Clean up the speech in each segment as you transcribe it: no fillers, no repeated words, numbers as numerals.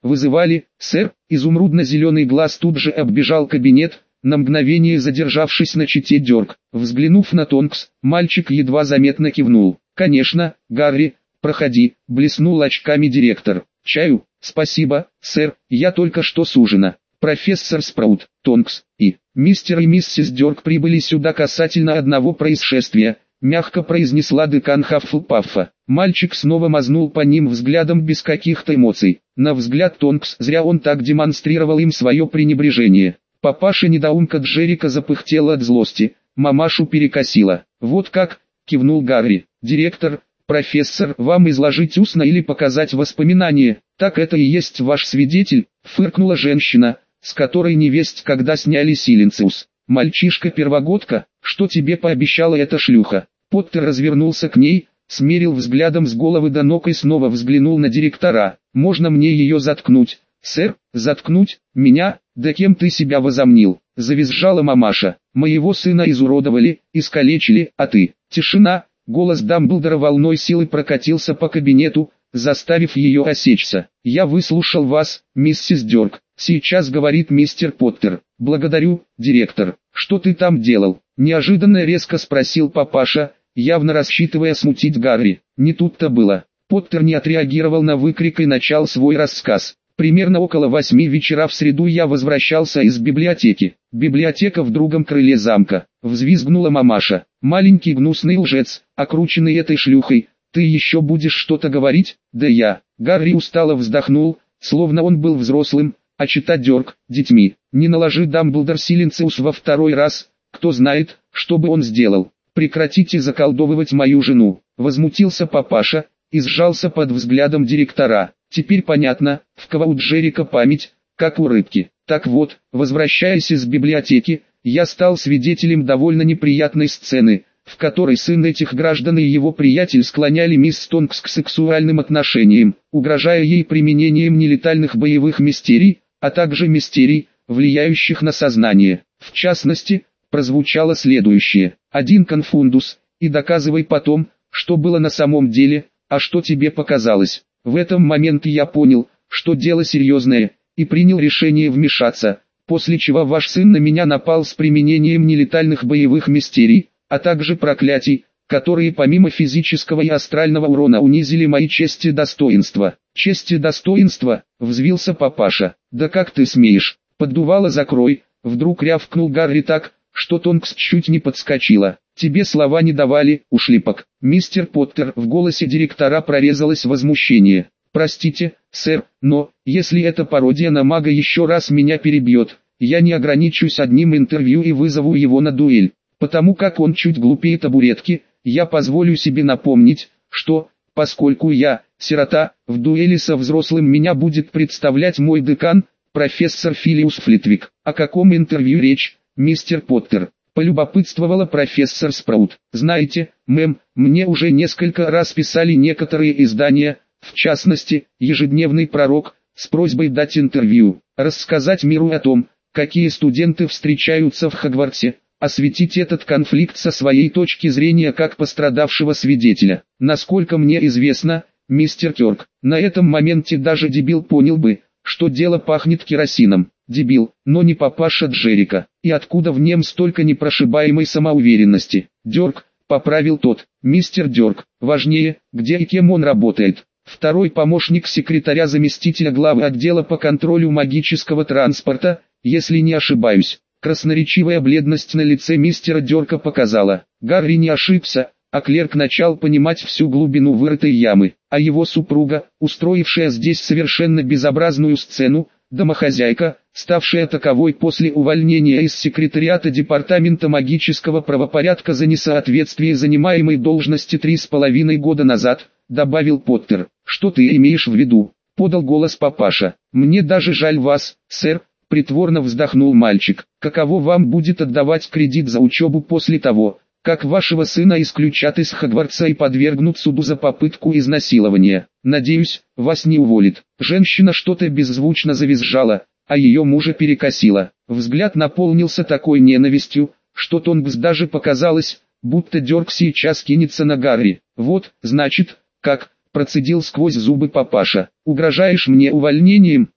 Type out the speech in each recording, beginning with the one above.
«Вызывали, сэр?» Изумрудно-зеленый глаз тут же оббежал кабинет, на мгновение задержавшись на чете Дёрк. Взглянув на Тонкс, мальчик едва заметно кивнул. «Конечно, Гарри, проходи», — блеснул очками директор. «Чаю?» «Спасибо, сэр, я только что с ужина». Профессор Спраут, Тонкс и мистер и миссис Дёрк прибыли сюда касательно одного происшествия, мягко произнесла декан Хаффлпаффа. Мальчик снова мазнул по ним взглядом без каких-то эмоций. На взгляд Тонкс, зря он так демонстрировал им свое пренебрежение. Папаша-недоумка Джерика запыхтел от злости, мамашу перекосило. «Вот как?» — кивнул Гарри. «Директор, профессор, вам изложить устно или показать воспоминания?» «Так это и есть ваш свидетель», — фыркнула женщина, с которой невесть когда сняли Силенциус. «Мальчишка-первогодка, что тебе пообещала эта шлюха?» Поттер развернулся к ней, смерил взглядом с головы до ног и снова взглянул на директора. «Можно мне ее заткнуть?» «Сэр, заткнуть? Меня? Да кем ты себя возомнил?» Завизжала мамаша. «Моего сына изуродовали, искалечили, а ты?» «Тишина!» Голос Дамблдора волной силы прокатился по кабинету, заставив ее осечься. «Я выслушал вас, миссис Дёрк. Сейчас говорит мистер Поттер». «Благодарю, директор. Что ты там делал?» Неожиданно резко спросил папаша, явно рассчитывая смутить Гарри. Не тут-то было. Поттер не отреагировал на выкрик и начал свой рассказ. «Примерно около 8 вечера в среду я возвращался из библиотеки. Библиотека в другом крыле замка», — взвизгнула мамаша. «Маленький гнусный лжец, окрученный этой шлюхой. Ты еще будешь что-то говорить?» «Да я». Гарри устало вздохнул, словно он был взрослым, а читать Дёрк, детьми. «Не наложи Дамблдор Силенциус во второй раз, кто знает, что бы он сделал. Прекратите заколдовывать мою жену», — возмутился папаша и сжался под взглядом директора. «Теперь понятно, в кого у Джерика память, как у рыбки. Так вот, возвращаясь из библиотеки, я стал свидетелем довольно неприятной сцены, в которой сын этих граждан и его приятель склоняли мисс Тонкс к сексуальным отношениям, угрожая ей применением нелетальных боевых мистерий, а также мистерий, влияющих на сознание. В частности, прозвучало следующее: «Один конфундус, и доказывай потом, что было на самом деле, а что тебе показалось». В этом моменте я понял, что дело серьезное, и принял решение вмешаться, после чего ваш сын на меня напал с применением нелетальных боевых мистерий, а также проклятий, которые помимо физического и астрального урона унизили мои честь и достоинство. «Честь и достоинство?» — взвился папаша. «Да как ты смеешь? Поддувало закрой!» — вдруг рявкнул Гарри так, что Тонкс чуть не подскочила. «Тебе слова не давали, ушлепок». «Мистер Поттер», в голосе директора прорезалось возмущение. «Простите, сэр, но, если эта пародия на мага еще раз меня перебьет, я не ограничусь одним интервью и вызову его на дуэль. Потому как он чуть глупее табуретки, я позволю себе напомнить, что, поскольку я, сирота, в дуэли со взрослым меня будет представлять мой декан, профессор Филиус Флитвик». «О каком интервью речь, мистер Поттер?» — полюбопытствовала профессор Спраут. «Знаете, мэм, мне уже несколько раз писали некоторые издания, в частности, «Ежедневный пророк», с просьбой дать интервью, рассказать миру о том, какие студенты встречаются в Хогвартсе, осветить этот конфликт со своей точки зрения как пострадавшего свидетеля. Насколько мне известно, мистер Кёрк, на этом моменте даже дебил понял бы, что дело пахнет керосином. Дебил, но не папаша Джерика. И откуда в нем столько непрошибаемой самоуверенности?» «Дёрк», — поправил тот. «Мистер Дёрк. Важнее, где и кем он работает». Второй помощник секретаря заместителя главы отдела по контролю магического транспорта, если не ошибаюсь. Красноречивая бледность на лице мистера Дёрка показала. Гарри не ошибся, а клерк начал понимать всю глубину вырытой ямы. А его супруга, устроившая здесь совершенно безобразную сцену, домохозяйка, ставшая таковой после увольнения из секретариата департамента магического правопорядка за несоответствие занимаемой должности 3,5 года назад, добавил Поттер. «Что ты имеешь в виду?» — подал голос папаша. «Мне даже жаль вас, сэр», — притворно вздохнул мальчик. «Каково вам будет отдавать кредит за учебу после того, как вашего сына исключат из Хогвартса и подвергнут суду за попытку изнасилования? Надеюсь, вас не уволят». Женщина что-то беззвучно завизжала, а ее мужа перекосило. Взгляд наполнился такой ненавистью, что Тонкс даже показалось, будто Дёрк сейчас кинется на Гарри. «Вот, значит, как», — процедил сквозь зубы папаша. «Угрожаешь мне увольнением?»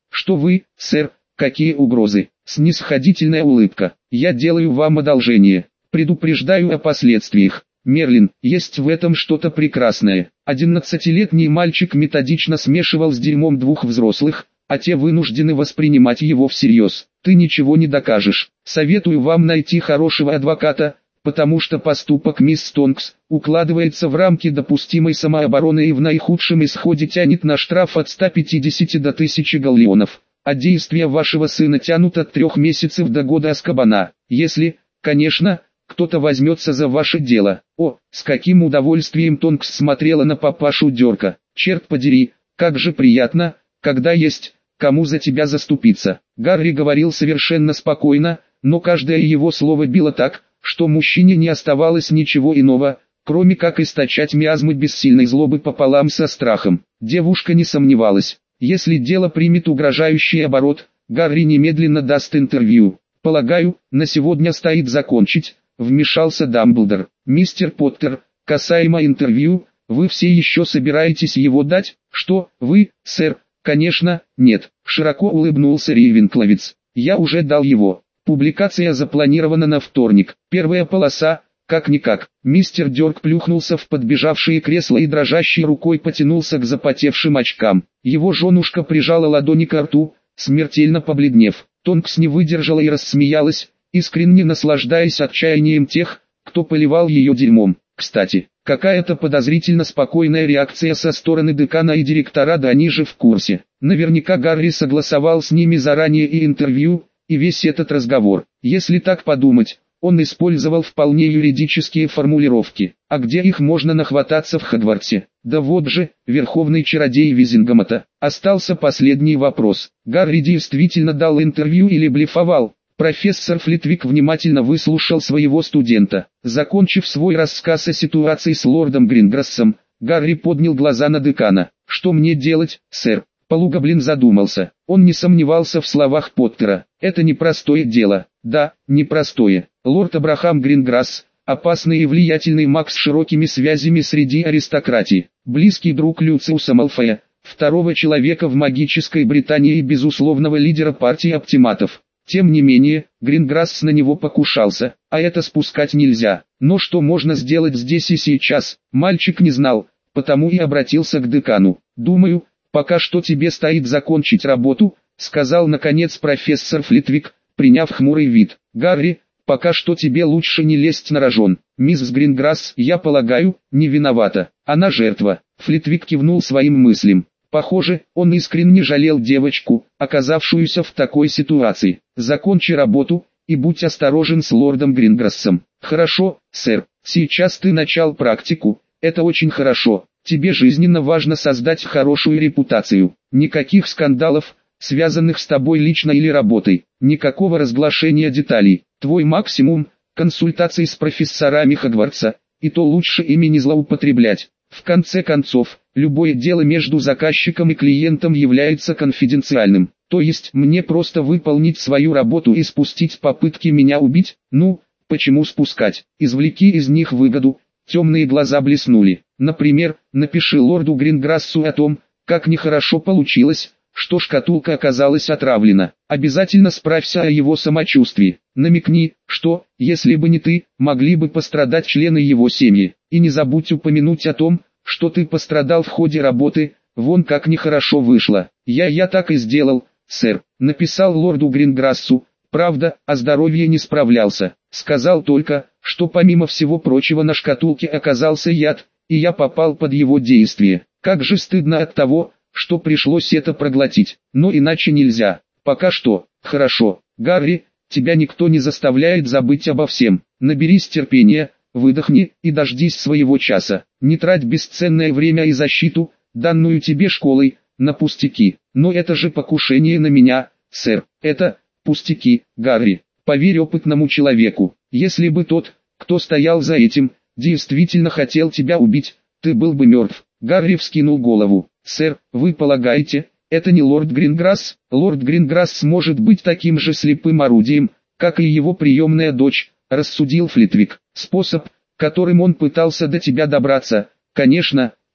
Что вы, сэр, какие угрозы? Снисходительная улыбка. Я делаю вам одолжение. Предупреждаю о последствиях. Мерлин, есть в этом что-то прекрасное. 11-летний мальчик методично смешивал с дерьмом двух взрослых, а те вынуждены воспринимать его всерьез. Ты ничего не докажешь. Советую вам найти хорошего адвоката, потому что поступок мисс Тонкс укладывается в рамки допустимой самообороны и в наихудшем исходе тянет на штраф от 150 до 1000 галлеонов, а действия вашего сына тянут от 3 месяцев до года Азкабана, если, конечно, кто-то возьмется за ваше дело. О, с каким удовольствием Тонкс смотрела на папашу Дёрка. Черт подери, как же приятно, когда есть кому за тебя заступиться. Гарри говорил совершенно спокойно, но каждое его слово било так, что мужчине не оставалось ничего иного, кроме как источать миазмы бессильной злобы пополам со страхом. Девушка не сомневалась. Если дело примет угрожающий оборот, Гарри немедленно даст интервью. «Полагаю, на сегодня стоит закончить», — вмешался Дамблдор. «Мистер Поттер, касаемо интервью, вы все еще собираетесь его дать?» «Что, вы, сэр?» «Конечно, нет», — широко улыбнулся Рейвенкловец. «Я уже дал его. Публикация запланирована на вторник. Первая полоса, как-никак». Мистер Дёрк плюхнулся в подбежавшее кресло и дрожащей рукой потянулся к запотевшим очкам. Его женушка прижала ладони к рту, смертельно побледнев. Тонкс не выдержала и рассмеялась, искренне наслаждаясь отчаянием тех, кто поливал ее дерьмом. Кстати, какая-то подозрительно спокойная реакция со стороны декана и директора, да они же в курсе. Наверняка Гарри согласовал с ними заранее и интервью, и весь этот разговор. Если так подумать, он использовал вполне юридические формулировки. А где их можно нахвататься в Хогвартсе? Да вот же, верховный чародей Визингомота. Остался последний вопрос. Гарри действительно дал интервью или блефовал? Профессор Флитвик внимательно выслушал своего студента. Закончив свой рассказ о ситуации с лордом Гринграссом, Гарри поднял глаза на декана. «Что мне делать, сэр?» Полугоблин задумался. Он не сомневался в словах Поттера. «Это непростое дело». «Да, непростое. Лорд Абрахам Гринграсс, опасный и влиятельный маг с широкими связями среди аристократии, близкий друг Люциуса Малфоя, второго человека в магической Британии и безусловного лидера партии оптиматов. Тем не менее, Гринграсс на него покушался, а это спускать нельзя. Но что можно сделать здесь и сейчас, мальчик не знал, потому и обратился к декану. «Думаю, пока что тебе стоит закончить работу», — сказал наконец профессор Флитвик, приняв хмурый вид. «Гарри, пока что тебе лучше не лезть на рожон. Мисс Гринграсс, я полагаю, не виновата. Она жертва». Флитвик кивнул своим мыслям. Похоже, он искренне жалел девочку, оказавшуюся в такой ситуации. «Закончи работу, и будь осторожен с лордом Гринграссом». «Хорошо, сэр. Сейчас ты начал практику. Это очень хорошо. Тебе жизненно важно создать хорошую репутацию. Никаких скандалов, связанных с тобой лично или работой. Никакого разглашения деталей. Твой максимум – консультации с профессорами Хогвартса, и то лучше ими не злоупотреблять. В конце концов, любое дело между заказчиком и клиентом является конфиденциальным. То есть мне просто выполнить свою работу и спустить попытки меня убить? Ну, почему спускать? Извлеки из них выгоду». Темные глаза блеснули. «Например, напиши лорду Гринграссу о том, как нехорошо получилось, что шкатулка оказалась отравлена. Обязательно справься о его самочувствии. Намекни, что, если бы не ты, могли бы пострадать члены его семьи. И не забудь упомянуть о том, что ты пострадал в ходе работы, вон как нехорошо вышло». Я так и сделал, сэр. Написал лорду Гринграссу. Правда, о здоровье не справлялся. Сказал только, что помимо всего прочего на шкатулке оказался яд, и я попал под его действие. Как же стыдно от того, что пришлось это проглотить. Но иначе нельзя. Пока что. Хорошо. Гарри, тебя никто не заставляет забыть обо всем. Наберись терпения, выдохни и дождись своего часа. Не трать бесценное время и защиту, данную тебе школой, на пустяки. Но это же покушение на меня, сэр. Это пустяки, Гарри. Поверь опытному человеку. Если бы тот, кто стоял за этим, действительно хотел тебя убить, ты был бы мертв. Гарри вскинул голову. «Сэр, вы полагаете, это не лорд Гринграсс?» «Лорд Гринграсс может быть таким же слепым орудием, как и его приемная дочь», — рассудил Флитвик. «Способ, которым он пытался до тебя добраться, конечно,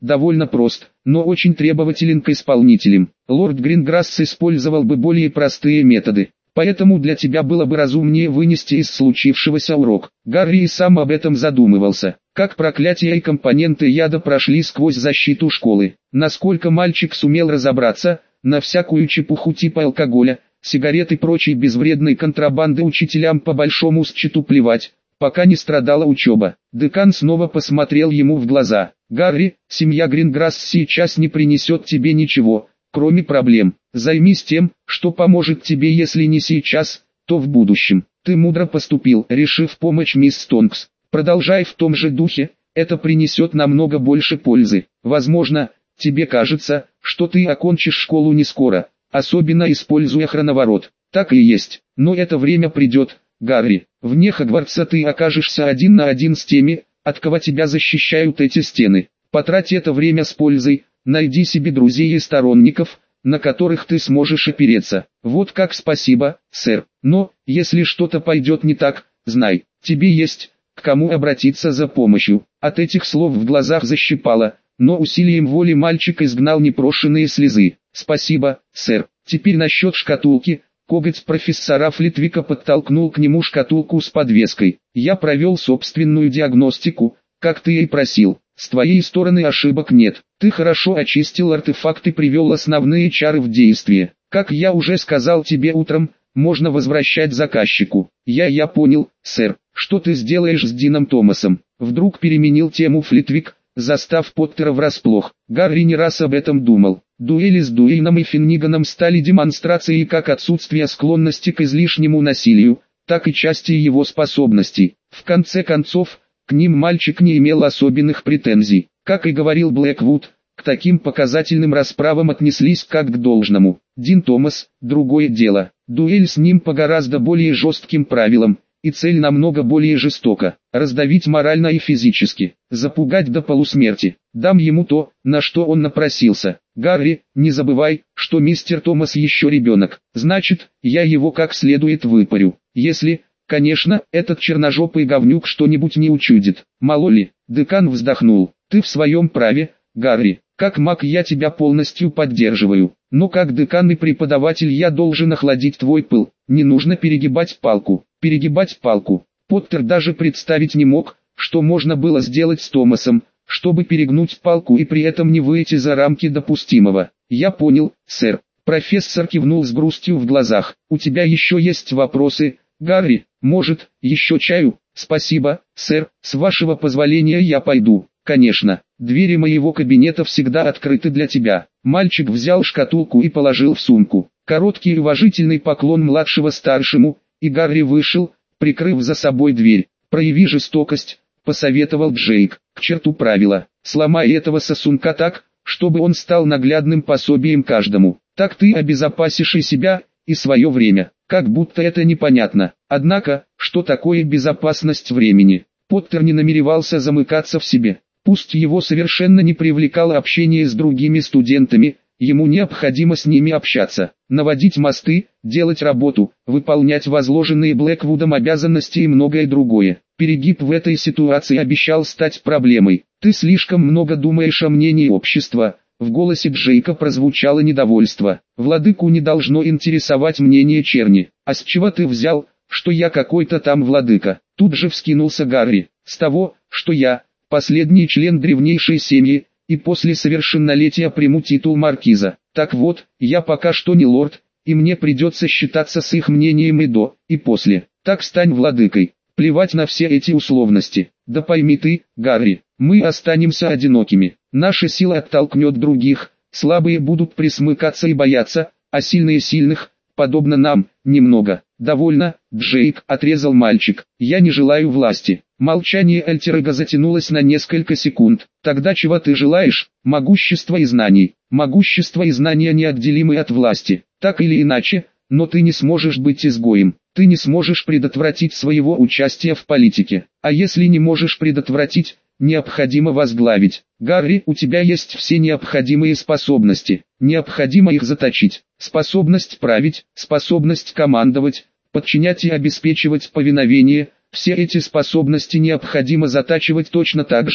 довольно прост, но очень требователен к исполнителям. Лорд Гринграсс использовал бы более простые методы. Поэтому для тебя было бы разумнее вынести из случившегося урок. Гарри и сам об этом задумывался. Как проклятие и компоненты яда прошли сквозь защиту школы. Насколько мальчик сумел разобраться, на всякую чепуху типа алкоголя, сигарет и прочей безвредной контрабанды учителям по большому счету плевать, пока не страдала учеба. Декан снова посмотрел ему в глаза. «Гарри, семья Гринграсс сейчас не принесет тебе ничего, кроме проблем. Займись тем, что поможет тебе, если не сейчас, то в будущем. Ты мудро поступил, решив помочь мисс Тонкс. Продолжай в том же духе, это принесет намного больше пользы. Возможно, тебе кажется, что ты окончишь школу не скоро, особенно используя хроноворот. Так и есть, но это время придет, Гарри. Вне Хогвартса ты окажешься один на один с теми, от кого тебя защищают эти стены. Потрать это время с пользой, найди себе друзей и сторонников, на которых ты сможешь опереться. Вот как. Спасибо, сэр. Но, если что-то пойдет не так, знай, тебе есть к кому обратиться за помощью. От этих слов в глазах защипало, но усилием воли мальчик изгнал непрошенные слезы. Спасибо, сэр. Теперь насчет шкатулки. Коготь профессора Флитвика подтолкнул к нему шкатулку с подвеской. Я провел собственную диагностику, как ты и просил. С твоей стороны ошибок нет. Ты хорошо очистил артефакт и привел основные чары в действие. Как я уже сказал тебе утром, можно возвращать заказчику. Я понял, сэр, что ты сделаешь с Дином Томасом. Вдруг переменил тему Флитвик, застав Поттера врасплох. Гарри не раз об этом думал. Дуэли с Дуэйном и Финниганом стали демонстрацией как отсутствия склонности к излишнему насилию, так и части его способностей. В конце концов, к ним мальчик не имел особенных претензий. Как и говорил Блэквуд, к таким показательным расправам отнеслись как к должному. Дин Томас – другое дело. Дуэль с ним по гораздо более жестким правилам, и цель намного более жестока – раздавить морально и физически, запугать до полусмерти. Дам ему то, на что он напросился. Гарри, не забывай, что мистер Томас еще ребенок, значит, я его как следует выпарю. Если, конечно, этот черножопый говнюк что-нибудь не учудит. Мало ли. Декан вздохнул. Ты в своем праве, Гарри. Как маг я тебя полностью поддерживаю. Но как декан и преподаватель я должен охладить твой пыл. Не нужно перегибать палку. Перегибать палку. Поттер даже представить не мог, что можно было сделать с Томасом, чтобы перегнуть палку и при этом не выйти за рамки допустимого. Я понял, сэр. Профессор кивнул с грустью в глазах. У тебя еще есть вопросы, Гарри? Может, еще чаю? Спасибо, сэр. С вашего позволения я пойду. Конечно, двери моего кабинета всегда открыты для тебя. Мальчик взял шкатулку и положил в сумку. Короткий и уважительный поклон младшего старшему, и Гарри вышел, прикрыв за собой дверь. Прояви жестокость, посоветовал Джейк. К черту правила. Сломай этого сосунка так, чтобы он стал наглядным пособием каждому. Так ты обезопасишь и себя, и свое время. Как будто это непонятно. Однако, что такое безопасность времени? Поттер не намеревался замыкаться в себе. Пусть его совершенно не привлекало общение с другими студентами, ему необходимо с ними общаться, наводить мосты, делать работу, выполнять возложенные Блэквудом обязанности и многое другое. Перегиб в этой ситуации обещал стать проблемой. Ты слишком много думаешь о мнении общества. В голосе Джейка прозвучало недовольство. Владыку не должно интересовать мнение черни. А с чего ты взял, что я какой-то там владыка? Тут же вскинулся Гарри. С того, что я последний член древнейшей семьи, и после совершеннолетия приму титул маркиза. Так вот, я пока что не лорд, и мне придется считаться с их мнением и до, и после. Так стань владыкой. Плевать на все эти условности. Да пойми ты, Гарри, мы останемся одинокими. Наша сила оттолкнет других, слабые будут присмыкаться и бояться, а сильные сильных, подобно нам, немного. Довольно, Джейк, отрезал мальчик. Я не желаю власти. Молчание Эльтерега затянулось на несколько секунд. Тогда чего ты желаешь? Могущество и знаний. Могущество и знания неотделимы от власти. Так или иначе, но ты не сможешь быть изгоем. Ты не сможешь предотвратить своего участия в политике. А если не можешь предотвратить, необходимо возглавить. Гарри, у тебя есть все необходимые способности. Необходимо их заточить. Способность править, способность командовать, подчинять и обеспечивать повиновение. Все эти способности необходимо затачивать точно так же,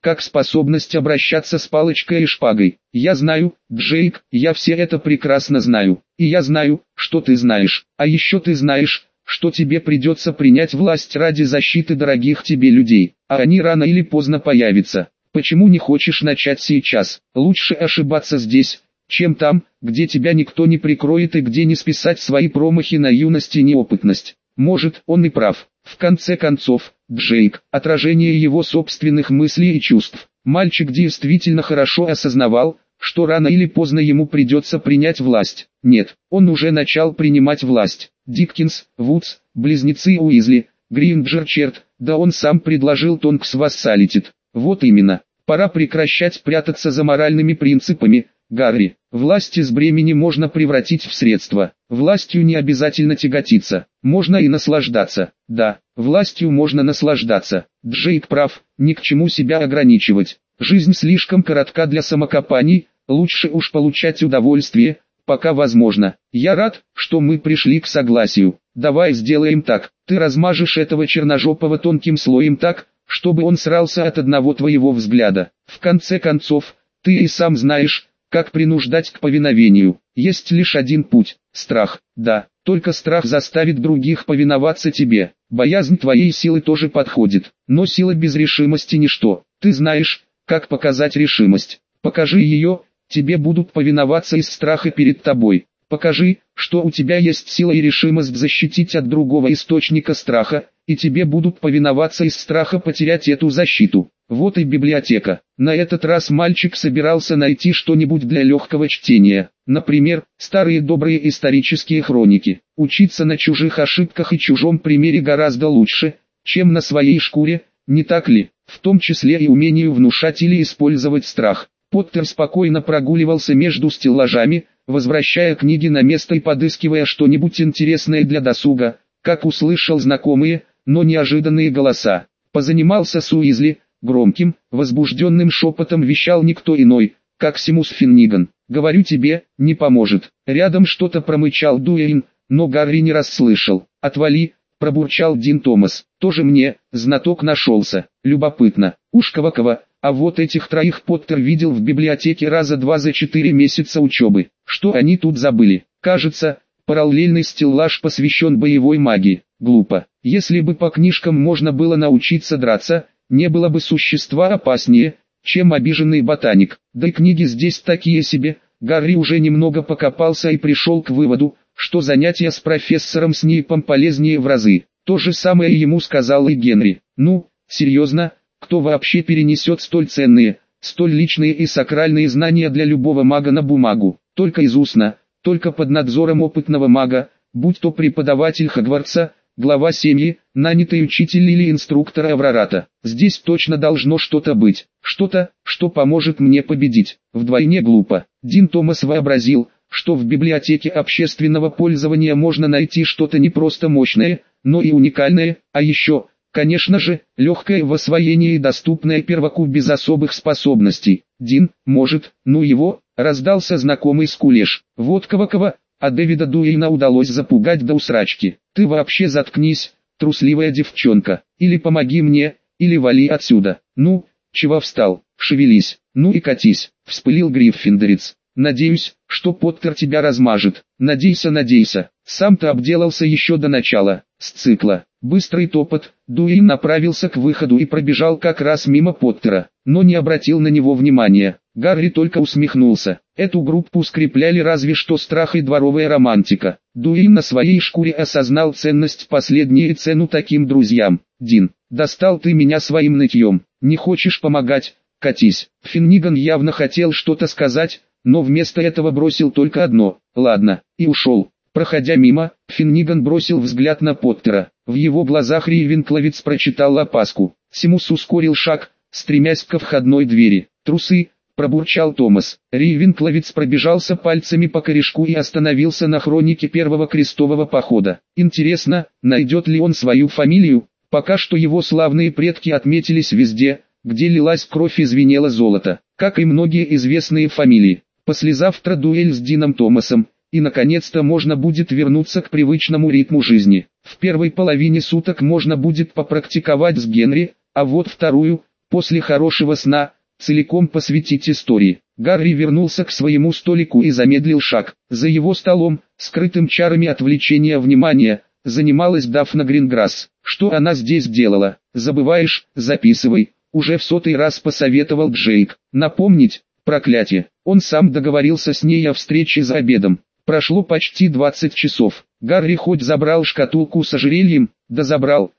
как способность обращаться с палочкой и шпагой. Я знаю, Джейк, я все это прекрасно знаю. И я знаю, что ты знаешь. А еще ты знаешь, что тебе придется принять власть ради защиты дорогих тебе людей. А они рано или поздно появятся. Почему не хочешь начать сейчас? Лучше ошибаться здесь, чем там, где тебя никто не прикроет и где не списать свои промахи на юность и неопытность. Может, он и прав. В конце концов, Джейк – отражение его собственных мыслей и чувств. Мальчик действительно хорошо осознавал, что рано или поздно ему придется принять власть. Нет, он уже начал принимать власть. Диккенс, Вудс, близнецы Уизли, Гринджер Черт, да он сам предложил Тонкс вассалитет. Вот именно, пора прекращать прятаться за моральными принципами, Гарри. Власть из бремени можно превратить в средство. Властью не обязательно тяготиться. Можно и наслаждаться. Да, властью можно наслаждаться. Джейк прав, ни к чему себя ограничивать. Жизнь слишком коротка для самокопаний, лучше уж получать удовольствие, пока возможно. Я рад, что мы пришли к согласию. Давай сделаем так. Ты размажешь этого черножопого тонким слоем так, чтобы он срался от одного твоего взгляда. В конце концов, ты и сам знаешь, как принуждать к повиновению. Есть лишь один путь – страх. Да, только страх заставит других повиноваться тебе. Боязнь твоей силы тоже подходит. Но сила без решимости – ничто. Ты знаешь, как показать решимость. Покажи ее, тебе будут повиноваться из страха перед тобой. Покажи, что у тебя есть сила и решимость защитить от другого источника страха, и тебе будут повиноваться из страха потерять эту защиту. Вот и библиотека. На этот раз мальчик собирался найти что-нибудь для легкого чтения. Например, старые добрые исторические хроники. Учиться на чужих ошибках и чужом примере гораздо лучше, чем на своей шкуре, не так ли? В том числе и умению внушать или использовать страх. Поттер спокойно прогуливался между стеллажами, возвращая книги на место и подыскивая что-нибудь интересное для досуга, как услышал знакомые, но неожиданные голоса. Позанимался с Уизли, громким, возбужденным шепотом вещал никто иной, как Симус Финниган. «Говорю тебе, не поможет». Рядом что-то промычал Дуэйн, но Гарри не расслышал. «Отвали», пробурчал Дин Томас. «Тоже мне, знаток нашелся. Любопытно. Уж кого-кого, а вот этих троих Поттер видел в библиотеке раза два за 4 месяца учебы. Что они тут забыли? Кажется, параллельный стеллаж посвящен боевой магии. Глупо. Если бы по книжкам можно было научиться драться, не было бы существа опаснее, чем обиженный ботаник. Да и книги здесь такие себе». Гарри уже немного покопался и пришел к выводу, что занятия с профессором Снейпом полезнее в разы. То же самое ему сказал и Генри. «Ну, серьезно, кто вообще перенесет столь ценные, столь личные и сакральные знания для любого мага на бумагу? Только из устно, только под надзором опытного мага, будь то преподаватель Хогвартса, глава семьи, нанятый учитель или инструктор Аврората. Здесь точно должно что-то быть, что-то, что поможет мне победить». Вдвойне глупо. Дин Томас вообразил, что в библиотеке общественного пользования можно найти что-то не просто мощное, но и уникальное, а еще, конечно же, легкое в освоении и доступное перваку без особых способностей. «Дин, может, ну его», раздался знакомый скулеж. «Вот кого-кого, а Дэвида Дуэйна удалось запугать до усрачки. Ты вообще заткнись, трусливая девчонка, или помоги мне, или вали отсюда. Ну, чего встал, шевелись, ну и катись», вспылил Гриффиндорец. «Надеюсь, что Поттер тебя размажет. Надейся, надейся». Сам-то обделался еще до начала цикла. Быстрый топот, Дуэйн направился к выходу и пробежал как раз мимо Поттера, но не обратил на него внимания. Гарри только усмехнулся. Эту группу скрепляли разве что страх и дворовая романтика. Дуэйн на своей шкуре осознал ценность последней и цену таким друзьям. «Дин, достал ты меня своим нытьем. Не хочешь помогать? Катись». Финниган явно хотел что-то сказать, но вместо этого бросил только одно «ладно» и ушел. Проходя мимо, Финниган бросил взгляд на Поттера. В его глазах Рейвенкловец прочитал опаску. Симус ускорил шаг, стремясь ко входной двери. «Трусы», пробурчал Томас. Рейвенкловец пробежался пальцами по корешку и остановился на хронике первого крестового похода. Интересно, найдет ли он свою фамилию? Пока что его славные предки отметились везде, где лилась кровь и звенело золото, как и многие известные фамилии. Послезавтра дуэль с Дином Томасом, и наконец-то можно будет вернуться к привычному ритму жизни. В первой половине суток можно будет попрактиковать с Генри, а вот вторую, После хорошего сна, целиком посвятить истории. Гарри вернулся к своему столику и замедлил шаг. За его столом, скрытым чарами отвлечения внимания, занималась Дафна Гринграсс. Что она здесь делала? Забываешь, записывай. Уже в 100-й раз посоветовал Джейк. Напомнить? Проклятие. Он сам договорился с ней о встрече за обедом. Прошло почти 20 часов. Гарри хоть забрал шкатулку с ожерельем? Да забрал.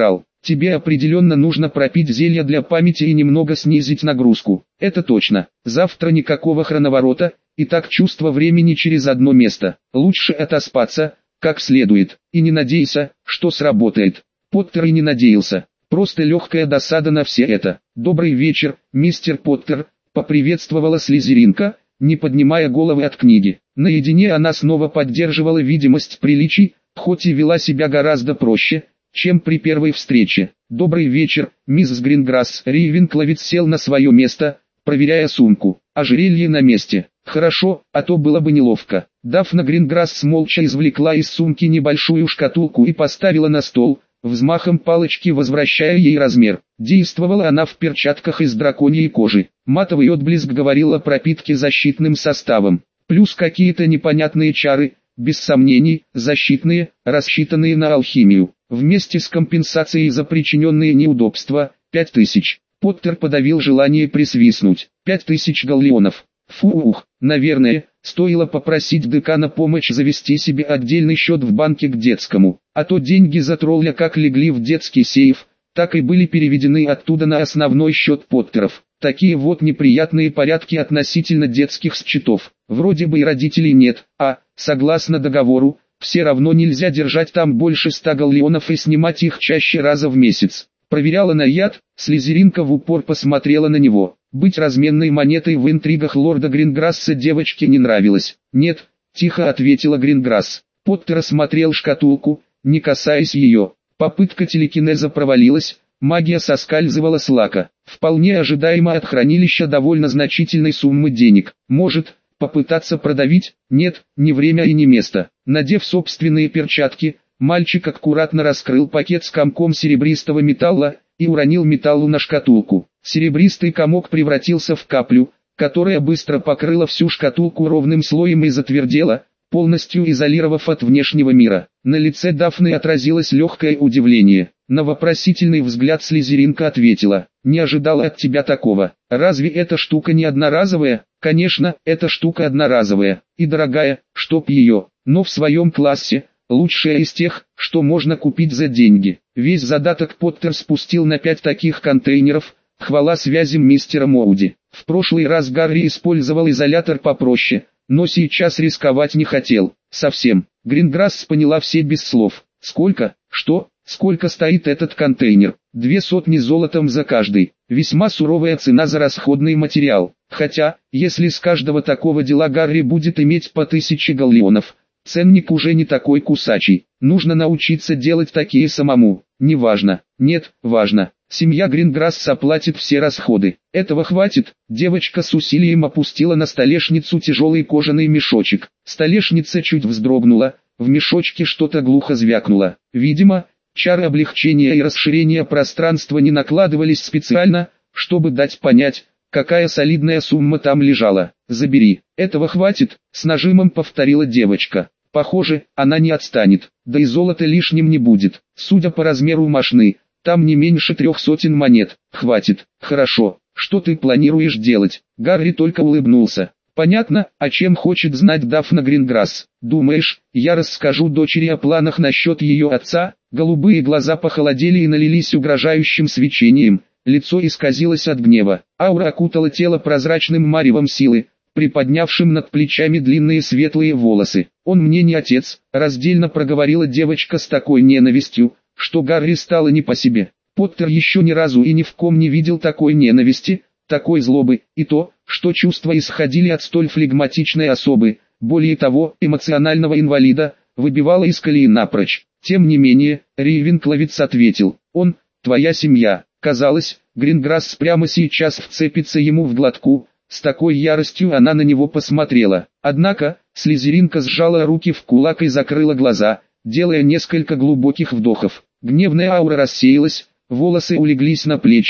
Тебе определенно нужно пропить зелье для памяти и немного снизить нагрузку. Это точно. Завтра никакого хроноворота, и так чувство времени через одно место. Лучше отоспаться, как следует, и не надейся, что сработает. Поттер и не надеялся. Просто легкая досада на все это. «Добрый вечер, мистер Поттер», — поприветствовала слизеринка, не поднимая головы от книги. Наедине она снова поддерживала видимость приличий, хоть и вела себя гораздо проще, чем при первой встрече. «Добрый вечер, мисс Гринграсс». Рейвенкловец сел на свое место, проверяя сумку. Ожерелье на месте. Хорошо, а то было бы неловко. Дафна Гринграсс молча извлекла из сумки небольшую шкатулку и поставила на стол, взмахом палочки возвращая ей размер. Действовала она в перчатках из драконьей кожи. Матовый отблеск говорил о пропитке защитным составом. Плюс какие-то непонятные чары, без сомнений, защитные, рассчитанные на алхимию. Вместе с компенсацией за причиненные неудобства, 5000. Поттер подавил желание присвистнуть. 5000 галлеонов. Фух, наверное, стоило попросить декана помочь завести себе отдельный счет в банке к детскому. А то деньги за тролля как легли в детский сейф, так и были переведены оттуда на основной счет Поттеров. Такие вот неприятные порядки относительно детских счетов. Вроде бы и родителей нет, а, согласно договору, все равно нельзя держать там больше 100 галлеонов и снимать их чаще раза в месяц. Проверяла на яд, слизеринка в упор посмотрела на него. Быть разменной монетой в интригах лорда Гринграсса девочке не нравилось. «Нет», — тихо ответила Гринграсс. Поттер осмотрел шкатулку, не касаясь ее. Попытка телекинеза провалилась, магия соскальзывала с лака. Вполне ожидаемо от хранилища довольно значительной суммы денег. Может, попытаться продавить? Нет, не время и не место. Надев собственные перчатки, мальчик аккуратно раскрыл пакет с комком серебристого металла и уронил металлу на шкатулку. Серебристый комок превратился в каплю, которая быстро покрыла всю шкатулку ровным слоем и затвердела, полностью изолировав от внешнего мира. На лице Дафны отразилось легкое удивление. На вопросительный взгляд слизеринка ответила: «Не ожидала от тебя такого. Разве эта штука не одноразовая?» «Конечно, эта штука одноразовая, и дорогая, чтоб ее, но в своем классе, лучшая из тех, что можно купить за деньги». Весь задаток Поттер спустил на 5 таких контейнеров, хвала связям мистера Моуди. В прошлый раз Гарри использовал изолятор попроще, но сейчас рисковать не хотел, совсем. Гринграсс поняла все без слов. «Сколько? Что? Сколько стоит этот контейнер?» 200 золотом за каждый. Весьма суровая цена за расходный материал. Хотя, если с каждого такого дела Гарри будет иметь по 1000 галлеонов, ценник уже не такой кусачий. Нужно научиться делать такие самому. Не важно. Нет, важно. Семья Гринграсс оплатит все расходы. Этого хватит. Девочка с усилием опустила на столешницу тяжелый кожаный мешочек. Столешница чуть вздрогнула, в мешочке что-то глухо звякнуло. Видимо, чары облегчения и расширения пространства не накладывались специально, чтобы дать понять, какая солидная сумма там лежала. «Забери, этого хватит», — с нажимом повторила девочка. Похоже, она не отстанет, да и золота лишним не будет. Судя по размеру мошны, там не меньше 300 монет. Хватит. Хорошо. Что ты планируешь делать? Гарри только улыбнулся. Понятно, о чем хочет знать Дафна Гринграсс. Думаешь, я расскажу дочери о планах насчет ее отца? Голубые глаза похолодели и налились угрожающим свечением. Лицо исказилось от гнева. Аура окутала тело прозрачным маревом силы, приподнявшим над плечами длинные светлые волосы. «Он мне не отец», — раздельно проговорила девочка с такой ненавистью, что Гарри стало не по себе. Поттер еще ни разу и ни в ком не видел такой ненависти, такой злобы, и то, что чувства исходили от столь флегматичной особы, более того, эмоционального инвалида, выбивало из колеи напрочь. Тем не менее, Рейвенкловец ответил: «Он, твоя семья». Казалось, Гринграсс прямо сейчас вцепится ему в глотку, с такой яростью она на него посмотрела. Однако, слизеринка сжала руки в кулак и закрыла глаза, делая несколько глубоких вдохов. Гневная аура рассеялась, волосы улеглись на плечи,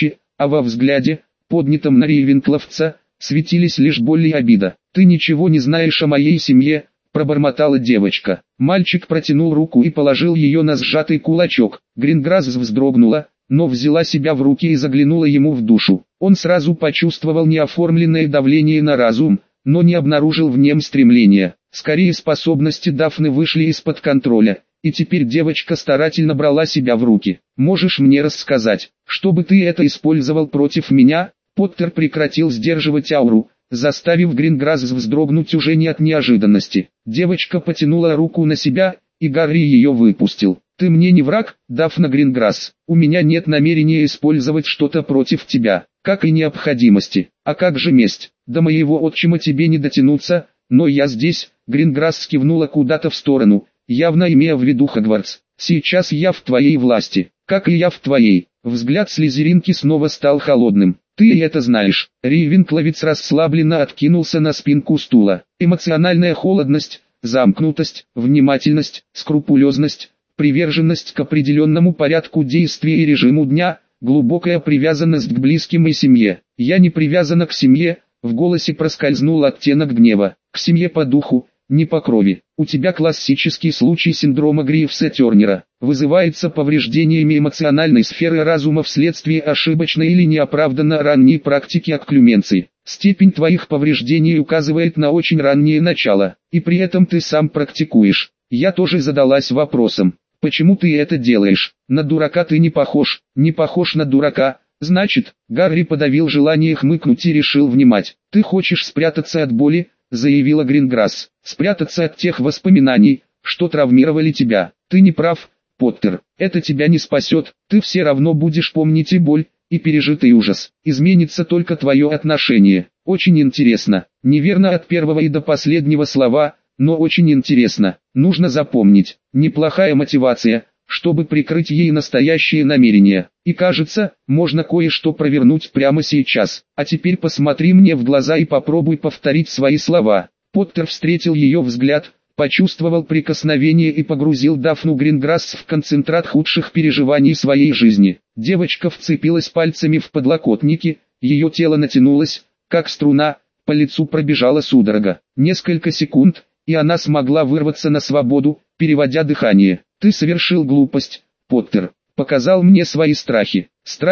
а во взгляде, поднятом на Рейвенкловца, светились лишь боль и обида. «Ты ничего не знаешь о моей семье», — пробормотала девочка. Мальчик протянул руку и положил ее на сжатый кулачок. Гринграсс вздрогнула, но взяла себя в руки и заглянула ему в душу. Он сразу почувствовал неоформленное давление на разум, но не обнаружил в нем стремления. Скорее способности Дафны вышли из-под контроля, и теперь девочка старательно брала себя в руки. «Можешь мне рассказать, чтобы ты это использовал против меня?» Поттер прекратил сдерживать ауру, заставив Гринграсс вздрогнуть уже не от неожиданности. Девочка потянула руку на себя, и Гарри ее выпустил. «Ты мне не враг, Дафна Гринграсс. У меня нет намерения использовать что-то против тебя, как и необходимости. А как же месть? До моего отчима тебе не дотянуться, но я здесь». Гринграсс кивнула куда-то в сторону, явно имея в виду Хогвартс. «Сейчас я в твоей власти, как и я в твоей». Взгляд слизеринки снова стал холодным. «Ты и это знаешь». Рейвенкловец расслабленно откинулся на спинку стула. Эмоциональная холодность, замкнутость, внимательность, скрупулезность, приверженность к определенному порядку действий и режиму дня, глубокая привязанность к близким и семье. «Я не привязана к семье», — в голосе проскользнул оттенок гнева. «К семье по духу, не по крови. У тебя классический случай синдрома Грифса-Тернера. Вызывается повреждениями эмоциональной сферы разума вследствие ошибочной или неоправданно ранней практики окклюменции. Степень твоих повреждений указывает на очень раннее начало, и при этом ты сам практикуешь». Я тоже задалась вопросом, почему ты это делаешь? На дурака ты не похож на дурака. Значит, Гарри подавил желание хмыкнуть и решил внимать. «Ты хочешь спрятаться от боли», — заявила Гринграсс. «Спрятаться от тех воспоминаний, что травмировали тебя. Ты не прав, Поттер. Это тебя не спасет. Ты все равно будешь помнить и боль, и пережитый ужас. Изменится только твое отношение. Очень интересно. Неверно от первого и до последнего слова, но очень интересно. Нужно запомнить. Неплохая мотивация, чтобы прикрыть ей настоящие намерения. И кажется, можно кое-что провернуть прямо сейчас. А теперь посмотри мне в глаза и попробуй повторить свои слова». Поттер встретил ее взгляд, почувствовал прикосновение и погрузил Дафну Гринграсс в концентрат худших переживаний своей жизни. Девочка вцепилась пальцами в подлокотники, ее тело натянулось, как струна, по лицу пробежала судорога. Несколько секунд, и она смогла вырваться на свободу, переводя дыхание. «Ты совершил глупость, Поттер. Показал мне свои страхи».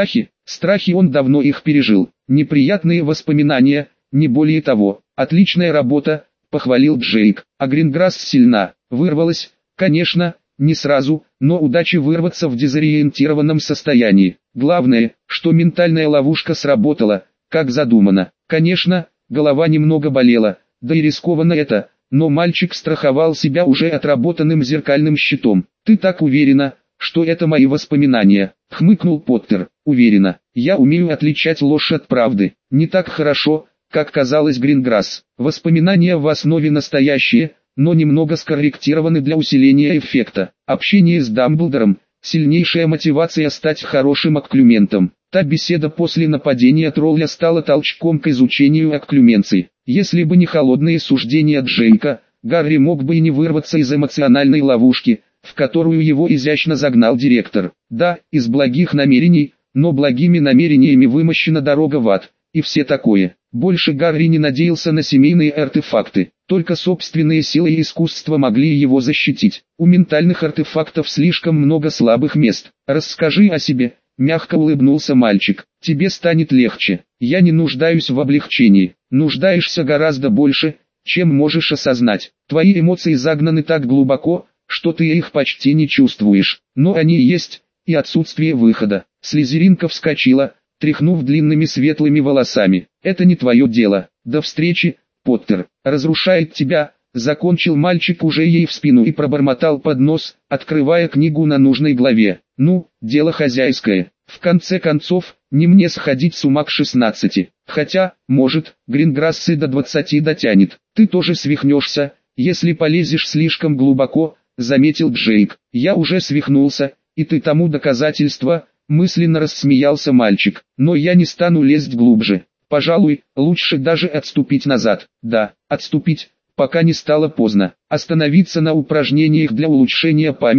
Страхи он давно их пережил. Неприятные воспоминания, не более того. «Отличная работа», — похвалил Джейк. А Гринграсс сильна. Вырвалась, конечно, не сразу, но удача вырваться в дезориентированном состоянии. Главное, что ментальная ловушка сработала, как задумано. Конечно, голова немного болела, да и рискованно это, но мальчик страховал себя уже отработанным зеркальным щитом. «Ты так уверена, что это мои воспоминания?» — хмыкнул Поттер. «Уверена. Я умею отличать ложь от правды. Не так хорошо, как казалось Гринграсс. Воспоминания в основе настоящие, но немного скорректированы для усиления эффекта. Общение с Дамблдором — сильнейшая мотивация стать хорошим окклюментом. Та беседа после нападения тролля стала толчком к изучению окклюменции. Если бы не холодные суждения Джейка, Гарри мог бы и не вырваться из эмоциональной ловушки, в которую его изящно загнал директор. Да, из благих намерений, но благими намерениями вымощена дорога в ад, и все такое. Больше Гарри не надеялся на семейные артефакты, только собственные силы и искусство могли его защитить. У ментальных артефактов слишком много слабых мест. «Расскажи о себе», — мягко улыбнулся мальчик. «Тебе станет легче. Я не нуждаюсь в облегчении. Нуждаешься гораздо больше, чем можешь осознать. Твои эмоции загнаны так глубоко, что ты их почти не чувствуешь. Но они есть, и отсутствие выхода». Слизеринка вскочила, тряхнув длинными светлыми волосами. «Это не твое дело. До встречи, Поттер. Разрушает тебя», — закончил мальчик уже ей в спину и пробормотал под нос, открывая книгу на нужной главе. «Ну, дело хозяйское. В конце концов, не мне сходить с ума к 16. Хотя, может, Гринграсс и до 20 дотянет. Ты тоже свихнешься, если полезешь слишком глубоко», — заметил Джейк. «Я уже свихнулся, и ты тому доказательство», — мысленно рассмеялся мальчик. «Но я не стану лезть глубже. Пожалуй, лучше даже отступить назад. Да, отступить, пока не стало поздно. Остановиться на упражнениях для улучшения памяти,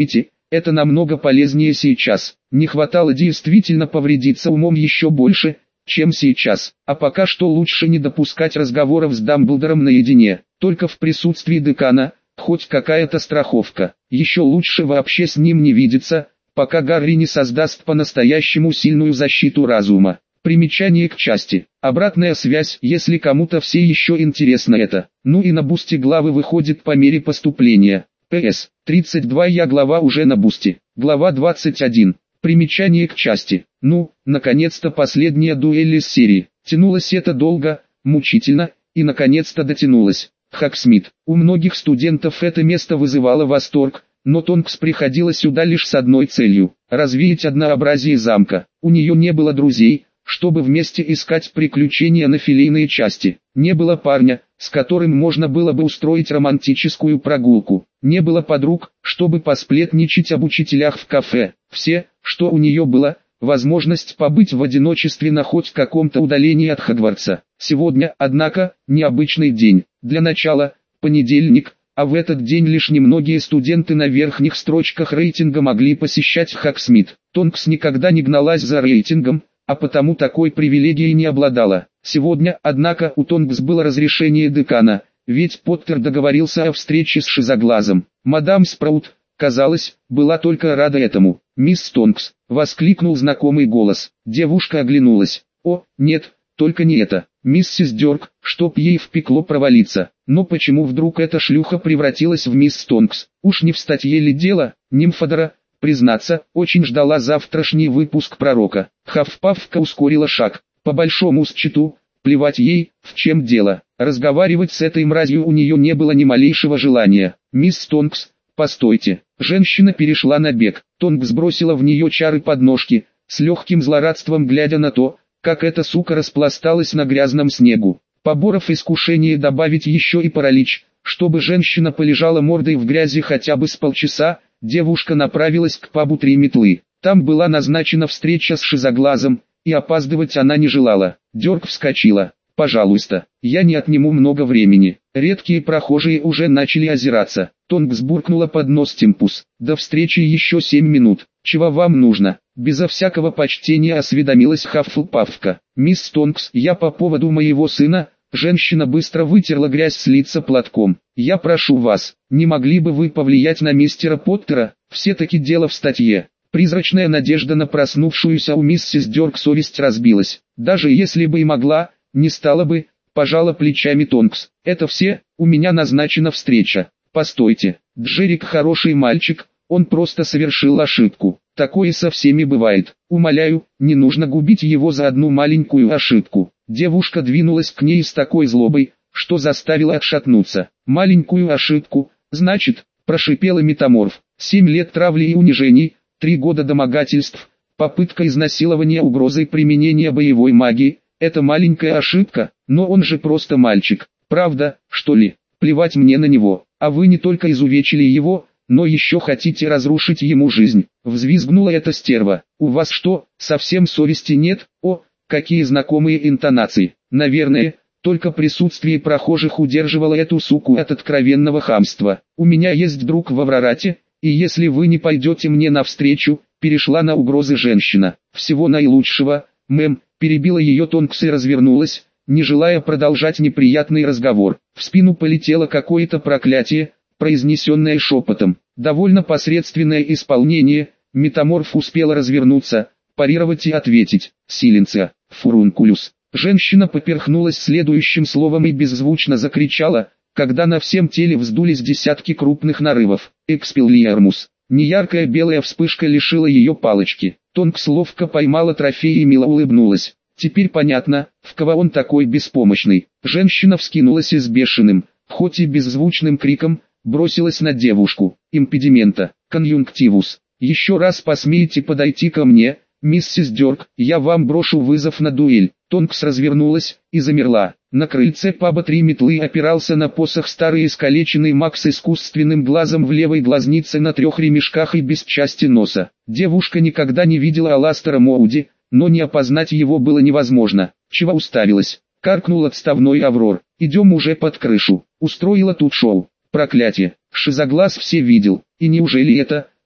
Это намного полезнее сейчас. Не хватало действительно повредиться умом еще больше, чем сейчас. А пока что лучше не допускать разговоров с Дамблдором наедине, только в присутствии декана, хоть какая-то страховка. Еще лучше вообще с ним не видеться, пока Гарри не создаст по-настоящему сильную защиту разума. Примечание к части. Обратная связь, если кому-то все еще интересно это. Ну и на бусте главы выходит по мере поступления. ПС. 32 я глава уже на бусте. Глава 21. Примечание к части. Ну, наконец-то последняя дуэль из серии. Тянулось это долго, мучительно, и наконец-то дотянулось. Хагсмит. У многих студентов это место вызывало восторг, но Тонкс приходила сюда лишь с одной целью – развеять однообразие замка. У нее не было друзей, чтобы вместе искать приключения на филейные части. Не было парня, с которым можно было бы устроить романтическую прогулку. Не было подруг, чтобы посплетничать об учителях в кафе. Все, что у нее было, возможность побыть в одиночестве на хоть каком-то удалении от Хогвартса. Сегодня, однако, необычный день. Для начала, понедельник, а в этот день лишь немногие студенты на верхних строчках рейтинга могли посещать Хагсмит. Тонкс никогда не гналась за рейтингом, а потому такой привилегией не обладала. Сегодня, однако, у Тонкс было разрешение декана, ведь Поттер договорился о встрече с Шизоглазом. Мадам Спраут, казалось, была только рада этому. «Мисс Тонкс!» — воскликнул знакомый голос. Девушка оглянулась. «О, нет, только не это. Миссис Дёрк, чтоб ей впекло провалиться. Но почему вдруг эта шлюха превратилась в мисс Тонкс? Уж не в статье ли дело, Нимфодора?» Признаться, очень ждала завтрашний выпуск Пророка. Хаффпаффка ускорила шаг. По большому счету, плевать ей, в чем дело. Разговаривать с этой мразью у нее не было ни малейшего желания. «Мисс Тонкс, постойте». Женщина перешла на бег. Тонкс бросила в нее чары подножки, с легким злорадством глядя на то, как эта сука распласталась на грязном снегу. Поборов искушение добавить еще и паралич, чтобы женщина полежала мордой в грязи хотя бы с полчаса, девушка направилась к пабу «Три метлы». Там была назначена встреча с Шизоглазом, и опаздывать она не желала. Дёрк вскочила. «Пожалуйста, я не отниму много времени». Редкие прохожие уже начали озираться. Тонкс буркнула под нос Тимпус. «До встречи еще 7 минут. Чего вам нужно?» Безо всякого почтения осведомилась Хаффлпаффка. «Мисс Тонкс, я по поводу моего сына». Женщина быстро вытерла грязь с лица платком. «Я прошу вас, не могли бы вы повлиять на мистера Поттера? Все-таки дело в статье». Призрачная надежда на проснувшуюся у миссис Дёрк совесть разбилась. «Даже если бы и могла, не стала бы», — пожала плечами Тонкс. «Это все, у меня назначена встреча». «Постойте, Джерик хороший мальчик, он просто совершил ошибку. Такое со всеми бывает. Умоляю, не нужно губить его за одну маленькую ошибку». Девушка двинулась к ней с такой злобой, что заставила отшатнуться. «Маленькую ошибку, значит», — прошипела метаморф. 7 лет травли и унижений, 3 года домогательств, попытка изнасилования угрозой применения боевой магии. Это маленькая ошибка, но он же просто мальчик. Правда, что ли? Плевать мне на него. А вы не только изувечили его, но еще хотите разрушить ему жизнь. Взвизгнула эта стерва. У вас что, совсем совести нет? О, какие знакомые интонации. Наверное, только присутствие прохожих удерживало эту суку от откровенного хамства. У меня есть друг в Аврорате, и если вы не пойдете мне навстречу, перешла на угрозы женщина. Всего наилучшего, мэм, перебила ее Тонкс и развернулась, не желая продолжать неприятный разговор. В спину полетело какое-то проклятие, произнесенное шепотом. Довольно посредственное исполнение. Метаморф успела развернуться, парировать и ответить. «Силенция, фурункулюс». Женщина поперхнулась следующим словом и беззвучно закричала, когда на всем теле вздулись десятки крупных нарывов. «Экспеллиармус». Неяркая белая вспышка лишила ее палочки. Тонкс ловко поймала трофей и мило улыбнулась. Теперь понятно, в кого он такой беспомощный. Женщина вскинулась и с бешеным, хоть и беззвучным криком, бросилась на девушку. «Импедимента, конъюнктивус. Еще раз посмеете подойти ко мне, миссис Дёрк, я вам брошу вызов на дуэль». Тонкс развернулась и замерла. На крыльце паба «Три метлы» опирался на посох старый искалеченный маг с искусственным глазом в левой глазнице на 3 ремешках и без части носа. Девушка никогда не видела Аластера Моуди, но не опознать его было невозможно. «Чего уставилась?» — каркнул отставной Аврор. «Идем уже под крышу. Устроила тут шоу. Проклятие. Шизоглаз все видел. И неужели это,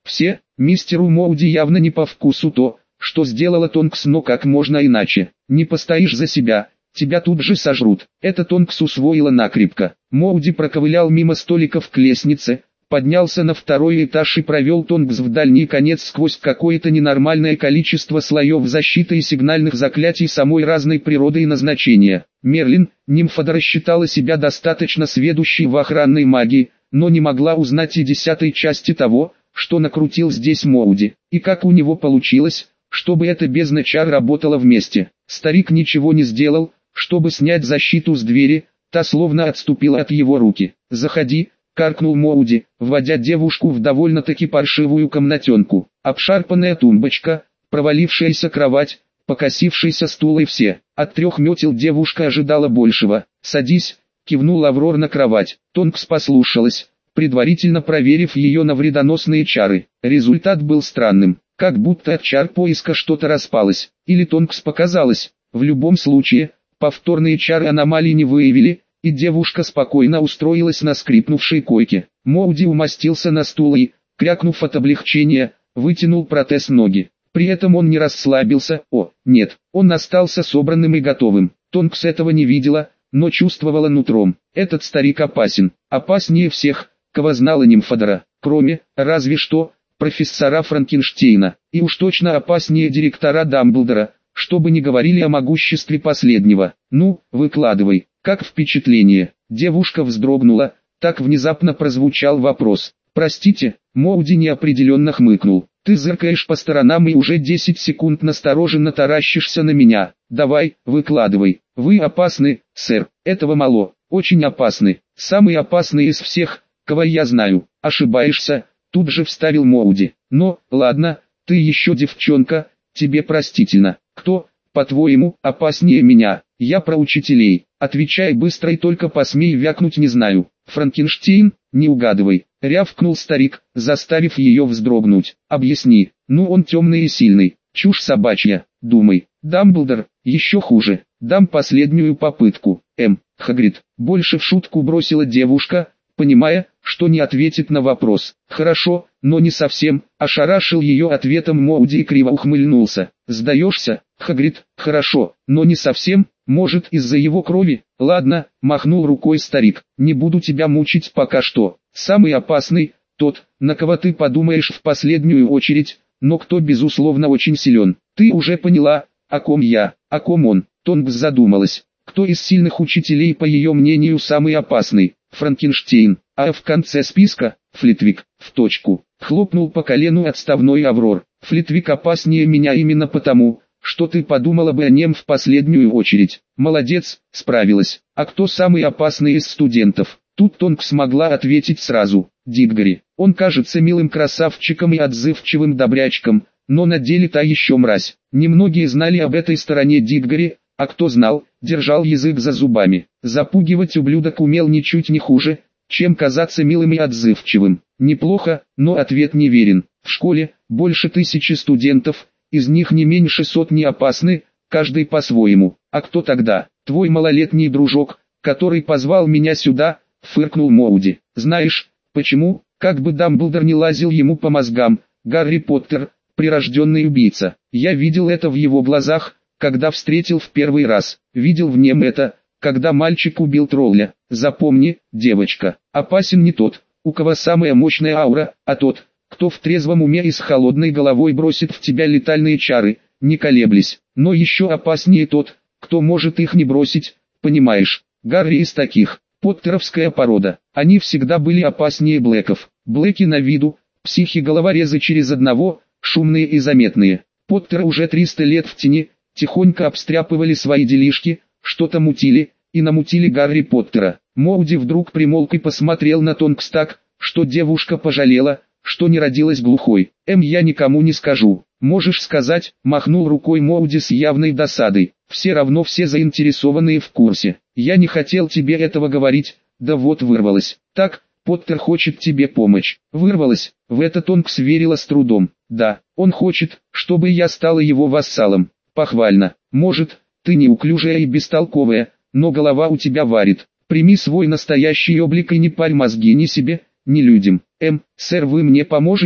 Все, мистеру Моуди явно не по вкусу то, что сделала Тонкс, но как можно иначе. Не постоишь за себя, тебя тут же сожрут. Это Тонкс усвоила накрепко. Моуди проковылял мимо столиков к лестнице, поднялся на второй этаж и провел Тонкс в дальний конец сквозь какое-то ненормальное количество слоев защиты и сигнальных заклятий самой разной природы и назначения. Мерлин, нимфа, считала себя достаточно сведущей в охранной магии, но не могла узнать и 10-й части того, что накрутил здесь Моуди, и как у него получилось, чтобы эта бездна чар работала вместе. Старик ничего не сделал, чтобы снять защиту с двери, та словно отступила от его руки. «Заходи», — каркнул Моуди, вводя девушку в довольно-таки паршивую комнатенку. Обшарпанная тумбочка, провалившаяся кровать, покосившийся стул и все. От 3 метел девушка ожидала большего. «Садись», — кивнул Аврор на кровать. Тонкс послушалась, предварительно проверив ее на вредоносные чары. Результат был странным, как будто от чар поиска что-то распалось, или Тонкс показалось. В любом случае, повторные чары аномалий не выявили, и девушка спокойно устроилась на скрипнувшей койке. Моуди умостился на стул и, крякнув от облегчения, вытянул протез ноги. При этом он не расслабился, нет, он остался собранным и готовым. Тонкс этого не видела, но чувствовала нутром. Этот старик опасен, опаснее всех, кого знала нимфа, кроме, разве что, профессора Франкенштейна, и уж точно опаснее директора Дамблдора, что бы ни говорили о могуществе последнего. «Ну, выкладывай, как впечатление?» Девушка вздрогнула, так внезапно прозвучал вопрос. «Простите», Моуди неопределенно хмыкнул. «Ты зыркаешь по сторонам и уже 10 секунд настороженно таращишься на меня. Давай, выкладывай. Вы опасны, сэр, этого мало, очень опасны, самый опасный из всех, кого я знаю». «Ошибаешься», тут же вставил Моуди. «Но, ладно, ты еще девчонка, тебе простительно. Кто, по-твоему, опаснее меня? Я про учителей. Отвечай быстро и только посмей вякнуть не знаю». «Франкенштейн, не угадывай», — рявкнул старик, заставив ее вздрогнуть. «Объясни». «Ну, он темный и сильный. Чушь собачья, думай». «Дамблдор, еще хуже. Дам последнюю попытку». Хагрид, больше в шутку бросила девушка, понимая, что не ответит на вопрос. «Хорошо, но не совсем», — ошарашил ее ответом Моуди и криво ухмыльнулся. «Сдаешься, Хагрид?» «Хорошо, но не совсем, может, из-за его крови?» «Ладно», — махнул рукой старик, — «не буду тебя мучить пока что. Самый опасный, тот, на кого ты подумаешь в последнюю очередь, но кто безусловно очень силен. Ты уже поняла, о ком я, о ком он?» Тонкс задумалась. Кто из сильных учителей, по ее мнению, самый опасный? Франкенштейн, а в конце списка — Флитвик, в точку. Хлопнул по колену отставной Аврор. «Флитвик опаснее меня именно потому, что ты подумала бы о нем в последнюю очередь». «Молодец, справилась. А кто самый опасный из студентов?» Тут Тонкс смогла ответить сразу. «Дитгари. Он кажется милым красавчиком и отзывчивым добрячком, но на деле та еще мразь». Немногие знали об этой стороне Дитгари, а кто знал, держал язык за зубами. Запугивать ублюдок умел ничуть не хуже, чем казаться милым и отзывчивым. Неплохо, но ответ неверен. В школе больше 1000 студентов, из них не меньше сотни опасны, каждый по-своему. А кто тогда? Твой малолетний дружок, который позвал меня сюда, фыркнул Моуди. Знаешь, почему? Как бы Дамблдор не лазил ему по мозгам, Гарри Поттер, прирожденный убийца. Я видел это в его глазах, когда встретил в первый раз. Видел в нем это, когда мальчик убил тролля. Запомни, девочка, опасен не тот, у кого самая мощная аура, а тот, кто в трезвом уме и с холодной головой бросит в тебя летальные чары, не колеблясь. Но еще опаснее тот, кто может их не бросить, понимаешь? Гарри из таких, поттеровская порода. Они всегда были опаснее Блэков. Блэки на виду, психи-головорезы через одного, шумные и заметные. Поттеры уже 300 лет в тени, тихонько обстряпывали свои делишки, что-то мутили, и намутили Гарри Поттера. Моуди вдруг примолк и посмотрел на Тонкс так, что девушка пожалела, что не родилась глухой. Я никому не скажу. Можешь сказать, махнул рукой Моуди с явной досадой. Все равно все заинтересованные в курсе. Я не хотел тебе этого говорить, да вот вырвалось. Так, Поттер хочет тебе помочь. Вырвалось, в это Тонкс верила с трудом. Да, он хочет, чтобы я стала его вассалом. Похвально. Может, ты неуклюжая и бестолковая, но голова у тебя варит. Прими свой настоящий облик и не парь мозги ни себе, ни людям. Сэр, вы мне поможете?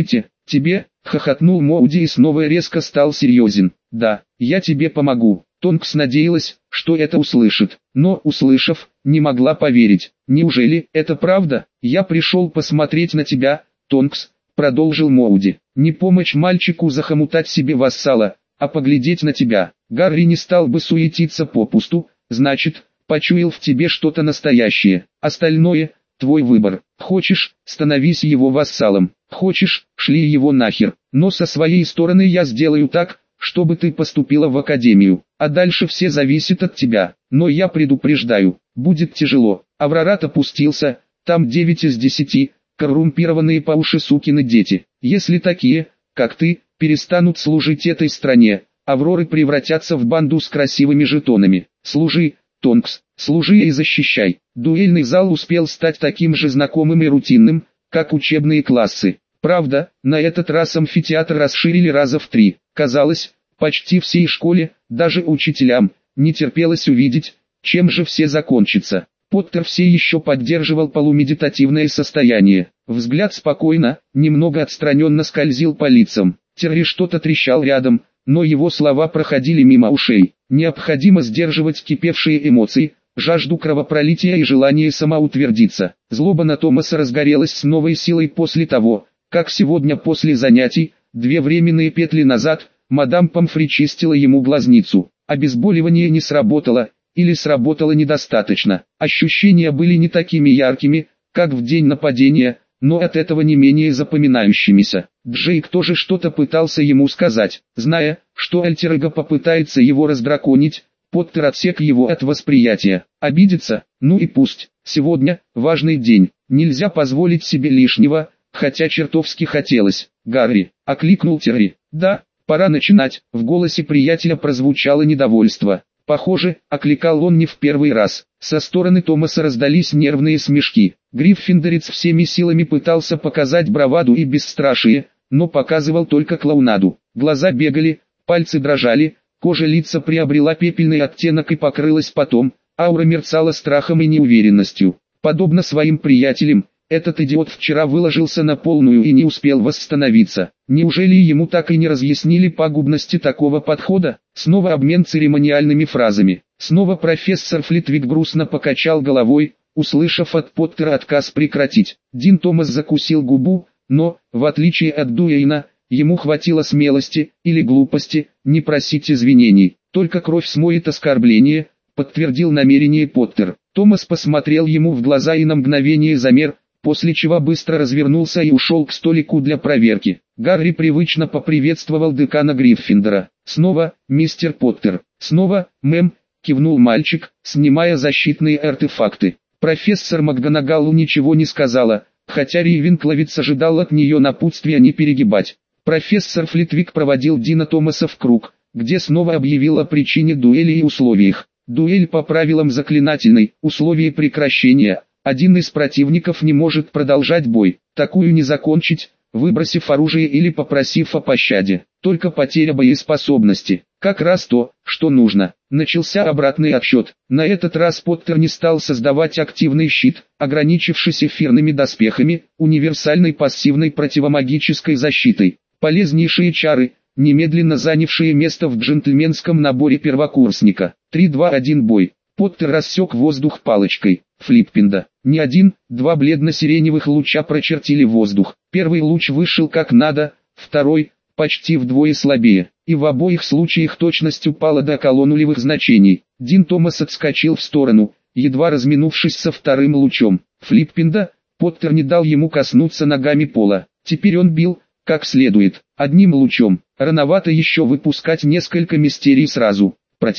«Тебе?» — хохотнул Моуди и снова резко стал серьезен. «Да, я тебе помогу». Тонкс надеялась, что это услышит, но, услышав, не могла поверить. «Неужели это правда? Я пришел посмотреть на тебя, Тонкс», — продолжил Моуди. «Не помочь мальчику захомутать себе вассала, а поглядеть на тебя. Гарри не стал бы суетиться попусту, значит, почуял в тебе что-то настоящее. Остальное — твой выбор. Хочешь, становись его вассалом. Хочешь, шли его нахер. Но со своей стороны я сделаю так, чтобы ты поступила в академию. А дальше все зависит от тебя. Но я предупреждаю, будет тяжело». Аврорат опустился, там 9 из 10, коррумпированные по уши сукины дети. Если такие, как ты, перестанут служить этой стране, Авроры превратятся в банду с красивыми жетонами. Служи, Тонкс, служи и защищай. Дуэльный зал успел стать таким же знакомым и рутинным, как учебные классы. Правда, на этот раз амфитеатр расширили раза в 3. Казалось, почти всей школе, даже учителям, не терпелось увидеть, чем же все закончится. Поттер все еще поддерживал полумедитативное состояние. Взгляд спокойно, немного отстраненно скользил по лицам. Терри что-то трещал рядом, но его слова проходили мимо ушей. Необходимо сдерживать кипевшие эмоции, жажду кровопролития и желание самоутвердиться. Злоба на Томаса разгорелась с новой силой после того, как сегодня после занятий, 2 временные петли назад, мадам Помфри чистила ему глазницу. Обезболивание не сработало, или сработало недостаточно. Ощущения были не такими яркими, как в день нападения, но от этого не менее запоминающимися. Джейк тоже что-то пытался ему сказать, зная, что Альтер-Эго попытается его раздраконить. Поттер отсек его от восприятия. Обидеться? Ну и пусть. Сегодня важный день, нельзя позволить себе лишнего, хотя чертовски хотелось. «Гарри!» — окликнул Терри. «Да, пора начинать». В голосе приятеля прозвучало недовольство. Похоже, окликал он не в первый раз. Со стороны Томаса раздались нервные смешки. Гриффиндорец всеми силами пытался показать браваду и бесстрашие, но показывал только клоунаду. Глаза бегали, пальцы дрожали, кожа лица приобрела пепельный оттенок и покрылась потом, аура мерцала страхом и неуверенностью. Подобно своим приятелям, этот идиот вчера выложился на полную и не успел восстановиться. Неужели ему так и не разъяснили пагубности такого подхода? Снова обмен церемониальными фразами. Снова профессор Флитвик грустно покачал головой, услышав от Поттера отказ прекратить. Дин Томас закусил губу, но, в отличие от Дуэйна, ему хватило смелости, или глупости, не просить извинений. Только кровь смоет оскорбление, подтвердил намерение Поттер. Томас посмотрел ему в глаза и на мгновение замер, после чего быстро развернулся и ушел к столику для проверки. Гарри привычно поприветствовал декана Гриффиндора. «Снова, мистер Поттер». «Снова, мэм», — кивнул мальчик, снимая защитные артефакты. Профессор МакГонагалл ничего не сказала, хотя Рейвенкловец ожидал от нее напутствия не перегибать. Профессор Флитвик проводил Дина Томаса в круг, где снова объявил о причине дуэли и условиях. Дуэль по правилам заклинательной, условие прекращения. Один из противников не может продолжать бой, такую не закончить, выбросив оружие или попросив о пощаде. Только потеря боеспособности. Как раз то, что нужно. Начался обратный отсчет. На этот раз Поттер не стал создавать активный щит, ограничившись эфирными доспехами, универсальной пассивной противомагической защитой. Полезнейшие чары, немедленно занявшие место в джентльменском наборе первокурсника. 3-2-1 бой. Поттер рассек воздух палочкой. Флиппинда. Не один, 2 бледно-сиреневых луча прочертили воздух. Первый луч вышел как надо, второй — почти вдвое слабее. И в обоих случаях точность упала до колоннулевых значений. Дин Томас отскочил в сторону, едва разминувшись со вторым лучом. Флиппинда. Поттер не дал ему коснуться ногами пола. Теперь он бил, как следует, одним лучом. Рановато еще выпускать несколько мистерий сразу.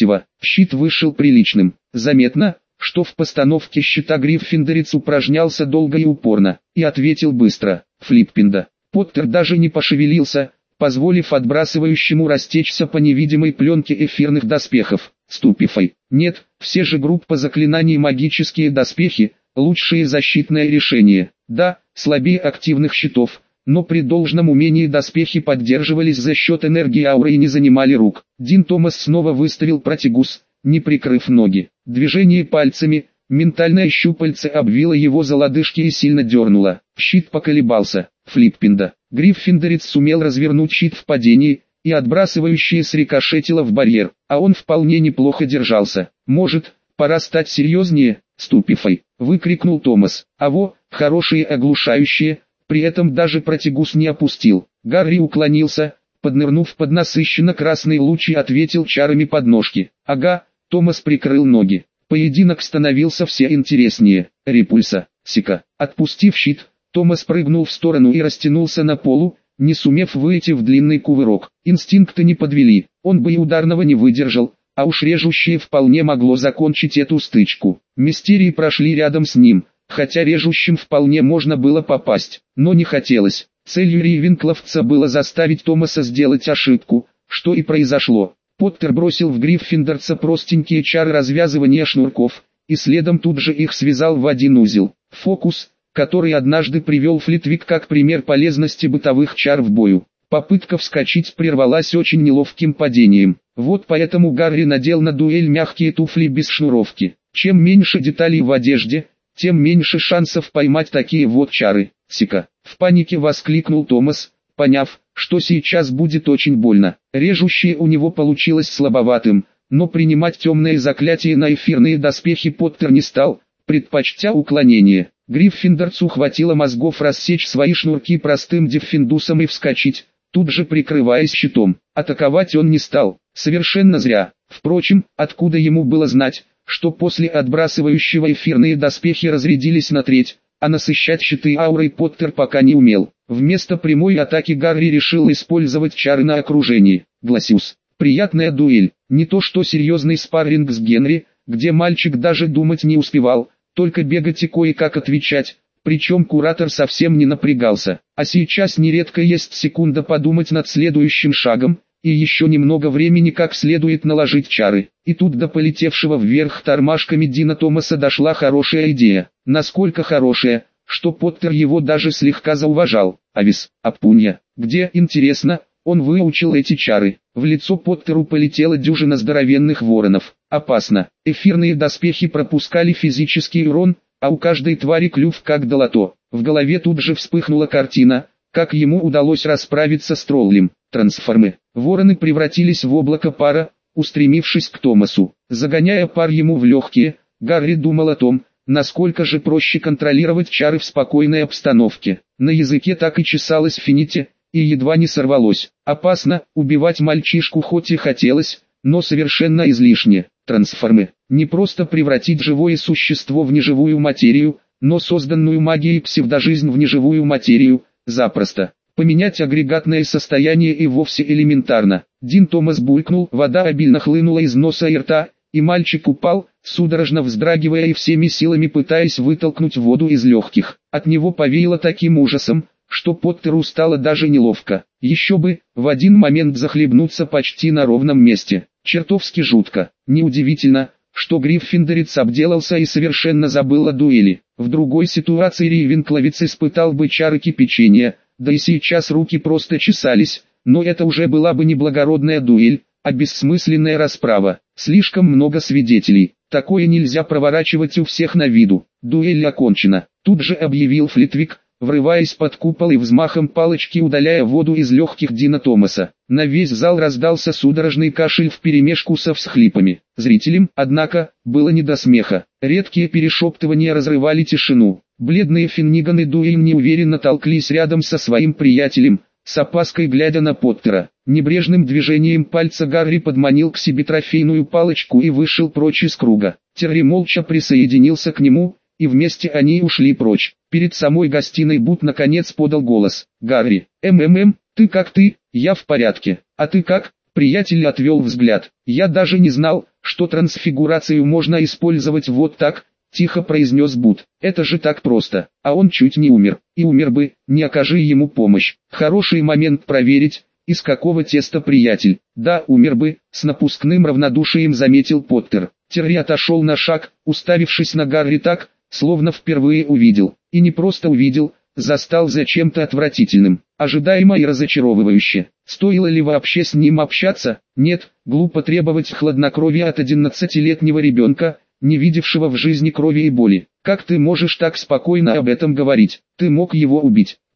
Щит вышел приличным. Заметно, что в постановке щита Гриффиндорец упражнялся долго и упорно, и ответил быстро. Флиппинда. Поттер даже не пошевелился, позволив отбрасывающему растечься по невидимой пленке эфирных доспехов. Ступифай. Нет, все же группа заклинаний магические доспехи, лучшее защитное решение. Да, слабее активных щитов, но при должном умении доспехи поддерживались за счет энергии ауры и не занимали рук. Дин Томас снова выставил протигус, не прикрыв ноги. Движение пальцами, ментальное щупальце обвило его за лодыжки и сильно дернуло. Щит поколебался. Флиппинда. Гриффиндорец сумел развернуть щит в падении, и отбрасывающее срикошетило в барьер, а он вполне неплохо держался. «Может, пора стать серьезнее, Ступифой!» — выкрикнул Томас. «Аво, хорошие оглушающие!» При этом даже протягус не опустил. Гарри уклонился, поднырнув под насыщенно красный луч и ответил чарами подножки. «Ага!» — Томас прикрыл ноги. Поединок становился все интереснее. Репульса, сика. Отпустив щит, Томас прыгнул в сторону и растянулся на полу, не сумев выйти в длинный кувырок. Инстинкты не подвели, он бы и ударного не выдержал, а уж режущее вполне могло закончить эту стычку. Мистерии прошли рядом с ним, хотя режущим вполне можно было попасть, но не хотелось. Целью рейвенкловца было заставить Томаса сделать ошибку, что и произошло. Поттер бросил в Гриффиндорца простенькие чары развязывания шнурков, и следом тут же их связал в один узел. Фокус, который однажды привел Флитвик как пример полезности бытовых чар в бою. Попытка вскочить прервалась очень неловким падением. Вот поэтому Гарри надел на дуэль мягкие туфли без шнуровки. Чем меньше деталей в одежде, тем меньше шансов поймать такие вот чары. «Сика!» — в панике воскликнул Томас, поняв, что сейчас будет очень больно. Режущее у него получилось слабоватым, но принимать темное заклятие на эфирные доспехи Поттер не стал, предпочтя уклонение. Гриффиндорцу хватило мозгов рассечь свои шнурки простым деффиндусом и вскочить, тут же прикрываясь щитом. Атаковать он не стал, совершенно зря. Впрочем, откуда ему было знать, что после отбрасывающего эфирные доспехи разрядились на треть, а насыщать щиты аурой Поттер пока не умел. Вместо прямой атаки Гарри решил использовать чары на окружении. Гласиус. Приятная дуэль, не то что серьезный спарринг с Генри, где мальчик даже думать не успевал, только бегать и кое-как отвечать, причем куратор совсем не напрягался. А сейчас нередко есть секунда подумать над следующим шагом, и еще немного времени как следует наложить чары. И тут до полетевшего вверх тормашками Дина Томаса дошла хорошая идея. Насколько хорошая, что Поттер его даже слегка зауважал. Авис, Апунья, где, интересно, он выучил эти чары? В лицо Поттеру полетела дюжина здоровенных воронов. Опасно. Эфирные доспехи пропускали физический урон, а у каждой твари клюв как долото. В голове тут же вспыхнула картина, как ему удалось расправиться с троллем. Трансформы. Вороны превратились в облако пара, устремившись к Томасу. Загоняя пар ему в легкие, Гарри думал о том, насколько же проще контролировать чары в спокойной обстановке. На языке так и чесалось финити, и едва не сорвалось. Опасно, убивать мальчишку хоть и хотелось, но совершенно излишне. Трансформы. Не просто превратить живое существо в неживую материю, но созданную магией псевдожизнь в неживую материю, запросто. Поменять агрегатное состояние и вовсе элементарно. Дин Томас булькнул, вода обильно хлынула из носа и рта, и мальчик упал, судорожно вздрагивая и всеми силами пытаясь вытолкнуть воду из легких. От него повеяло таким ужасом, что Поттеру стало даже неловко. Еще бы, в один момент захлебнуться почти на ровном месте. Чертовски жутко. Неудивительно, что Гриффиндорец обделался и совершенно забыл о дуэли. В другой ситуации рейвенкловец испытал бы чары кипячения, да и сейчас руки просто чесались, но это уже была бы не благородная дуэль, а бессмысленная расправа. Слишком много свидетелей. Такое нельзя проворачивать у всех на виду. Дуэль окончена. Тут же объявил Флитвик, врываясь под купол и взмахом палочки удаляя воду из легких Дина Томаса. На весь зал раздался судорожный кашель вперемешку со всхлипами. Зрителям, однако, было не до смеха. Редкие перешептывания разрывали тишину. Бледные Финниган и Дуэйн неуверенно толклись рядом со своим приятелем, с опаской глядя на Поттера. Небрежным движением пальца Гарри подманил к себе трофейную палочку и вышел прочь из круга. Терри молча присоединился к нему, и вместе они ушли прочь. Перед самой гостиной Бут наконец подал голос. «Гарри, ты как ты? Я в порядке. А ты как?» Приятель отвел взгляд. «Я даже не знал, что трансфигурацию можно использовать вот так», тихо произнес Бут. «Это же так просто. А он чуть не умер. И умер бы, не окажи ему помощь. Хороший момент проверить, из какого теста приятель. Да, умер бы», с напускным равнодушием заметил Поттер. Терри отошел на шаг, уставившись на Гарри так, словно впервые увидел. И не просто увидел, застал за чем-то отвратительным. Ожидаемо и разочаровывающе. Стоило ли вообще с ним общаться? Нет, глупо требовать хладнокровия от 11-летнего ребенка, не видевшего в жизни крови и боли. Как ты можешь так спокойно об этом говорить? Ты мог его убить.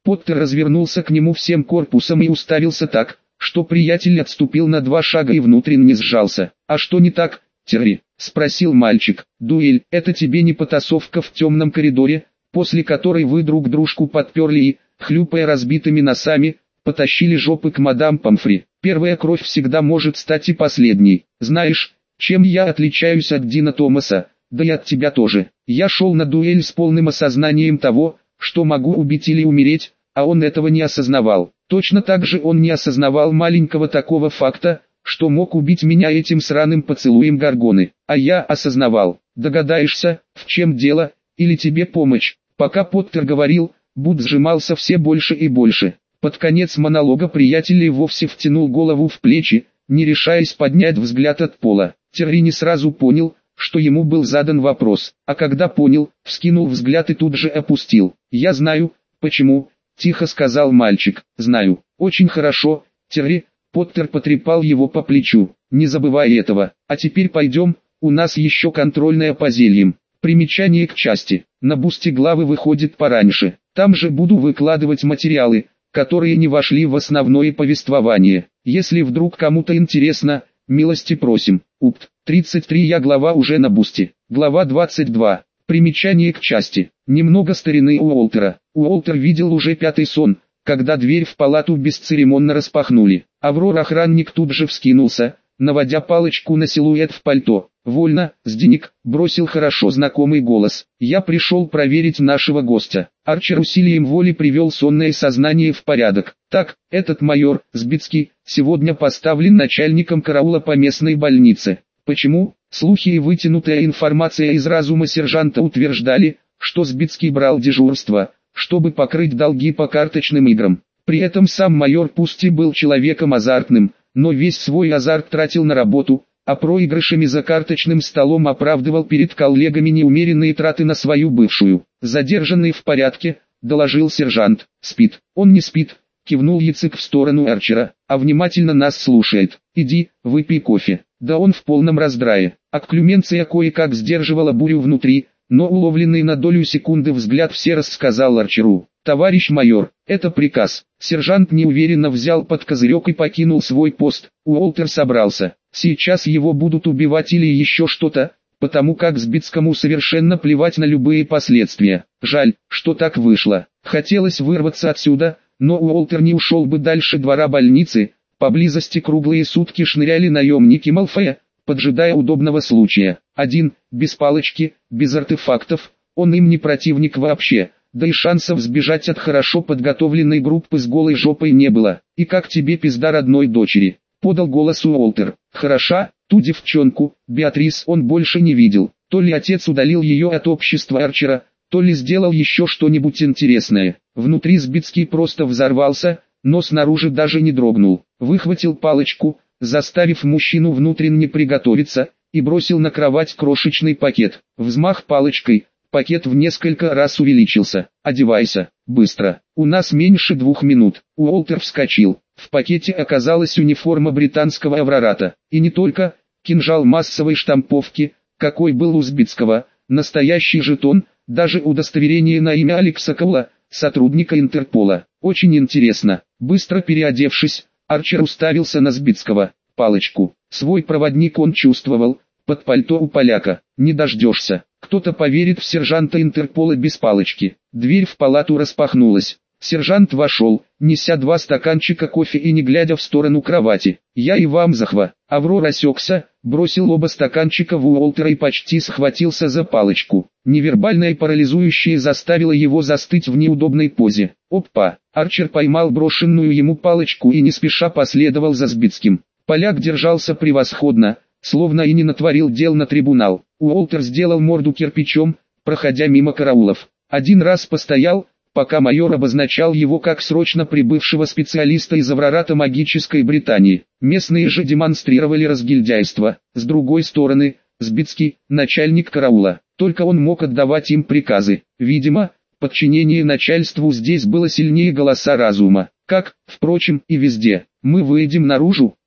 Поттер развернулся к нему всем корпусом и уставился так, что приятель отступил на 2 шага и внутренне сжался. «А что не так, Терри?» — спросил мальчик. «Дуэль — это тебе не потасовка в темном коридоре, после которой вы друг дружку подперли и, хлюпая разбитыми носами, потащили жопы к мадам Помфри. Первая кровь всегда может стать и последней. Знаешь, чем я отличаюсь от Дина Томаса, да и от тебя тоже. Я шел на дуэль с полным осознанием того, что могу убить или умереть, а он этого не осознавал. Точно так же он не осознавал маленького такого факта, что мог убить меня этим сраным поцелуем Горгоны. А я осознавал. Догадаешься, в чем дело, или тебе помочь?» Пока Поттер говорил, Бут сжимался все больше и больше. Под конец монолога приятель и вовсе втянул голову в плечи, не решаясь поднять взгляд от пола. Терри не сразу понял, что ему был задан вопрос, а когда понял, вскинул взгляд и тут же опустил. «Я знаю, почему», — тихо сказал мальчик. «Знаю, очень хорошо, Терри». Поттер потрепал его по плечу. «Не забывай этого. А теперь пойдем, у нас еще контрольная по зельям». Примечание к части. На бусте главы выходит пораньше. Там же буду выкладывать материалы, которые не вошли в основное повествование. Если вдруг кому-то интересно, милости просим. Упт. 33 я глава уже на бусте. Глава 22. Примечание к части. Немного старины Уолтера. Уолтер видел уже 5-й сон, когда дверь в палату бесцеремонно распахнули. Аврор-охранник тут же вскинулся, наводя палочку на силуэт в пальто. «Вольно, Сденик», — бросил хорошо знакомый голос. «Я пришел проверить нашего гостя». Арчер усилием воли привел сонное сознание в порядок. «Так, этот майор, Сбицкий, сегодня поставлен начальником караула по местной больнице». Почему? Слухи и вытянутая информация из разума сержанта утверждали, что Сбицкий брал дежурство, чтобы покрыть долги по карточным играм. При этом сам майор пусть и был человеком азартным, но весь свой азарт тратил на работу, а проигрышами за карточным столом оправдывал перед коллегами неумеренные траты на свою бывшую. «Задержанный в порядке», — доложил сержант. «Спит». «Он не спит», — кивнул Яцек в сторону Арчера, «а внимательно нас слушает. Иди, выпей кофе». Да он в полном раздрае. Акклюменция кое-как сдерживала бурю внутри, но уловленный на долю секунды взгляд все рассказал Арчеру. «Товарищ майор, это приказ». Сержант неуверенно взял под козырек и покинул свой пост. Уолтер собрался. Сейчас его будут убивать или еще что-то, потому как Сбицкому совершенно плевать на любые последствия. Жаль, что так вышло. Хотелось вырваться отсюда, но Уолтер не ушел бы дальше двора больницы. Поблизости круглые сутки шныряли наемники Малфоя, поджидая удобного случая. Один, без палочки, без артефактов, он им не противник вообще, да и шансов сбежать от хорошо подготовленной группы с голой жопой не было. «И как тебе пизда родной дочери?» — подал голос Уолтер. «Хороша, ту девчонку, Беатрис он больше не видел. То ли отец удалил ее от общества Арчера, то ли сделал еще что-нибудь интересное». Внутри Сбицкий просто взорвался, но снаружи даже не дрогнул. Выхватил палочку, заставив мужчину внутренне приготовиться, и бросил на кровать крошечный пакет. Взмах палочкой, пакет в несколько раз увеличился. «Одевайся, быстро, у нас меньше 2 минут». Уолтер вскочил. В пакете оказалась униформа британского Аврората. И не только, кинжал массовой штамповки, какой был у Сбицкого, настоящий жетон, даже удостоверение на имя Алекса Коула, сотрудника Интерпола. Очень интересно. Быстро переодевшись, Арчер уставился на Сбицкого. Палочку. Свой проводник он чувствовал, под пальто у поляка. Не дождешься. Кто-то поверит в сержанта Интерпола без палочки. Дверь в палату распахнулась. Сержант вошел, неся 2 стаканчика кофе и не глядя в сторону кровати. «Я и вам захва». Аврор осекся, бросил оба стаканчика в Уолтера и почти схватился за палочку. Невербальное парализующее заставило его застыть в неудобной позе. Опа! Арчер поймал брошенную ему палочку и не спеша последовал за Сбицким. Поляк держался превосходно, словно и не натворил дел на трибунал. Уолтер сделал морду кирпичом, проходя мимо караулов. Один раз постоял, пока майор обозначал его как срочно прибывшего специалиста из Аврората магической Британии. Местные же демонстрировали разгильдяйство. С другой стороны, Сбицкий, начальник караула, только он мог отдавать им приказы. Видимо, подчинение начальству здесь было сильнее голоса разума. Как, впрочем, и везде. «Мы выйдем наружу»,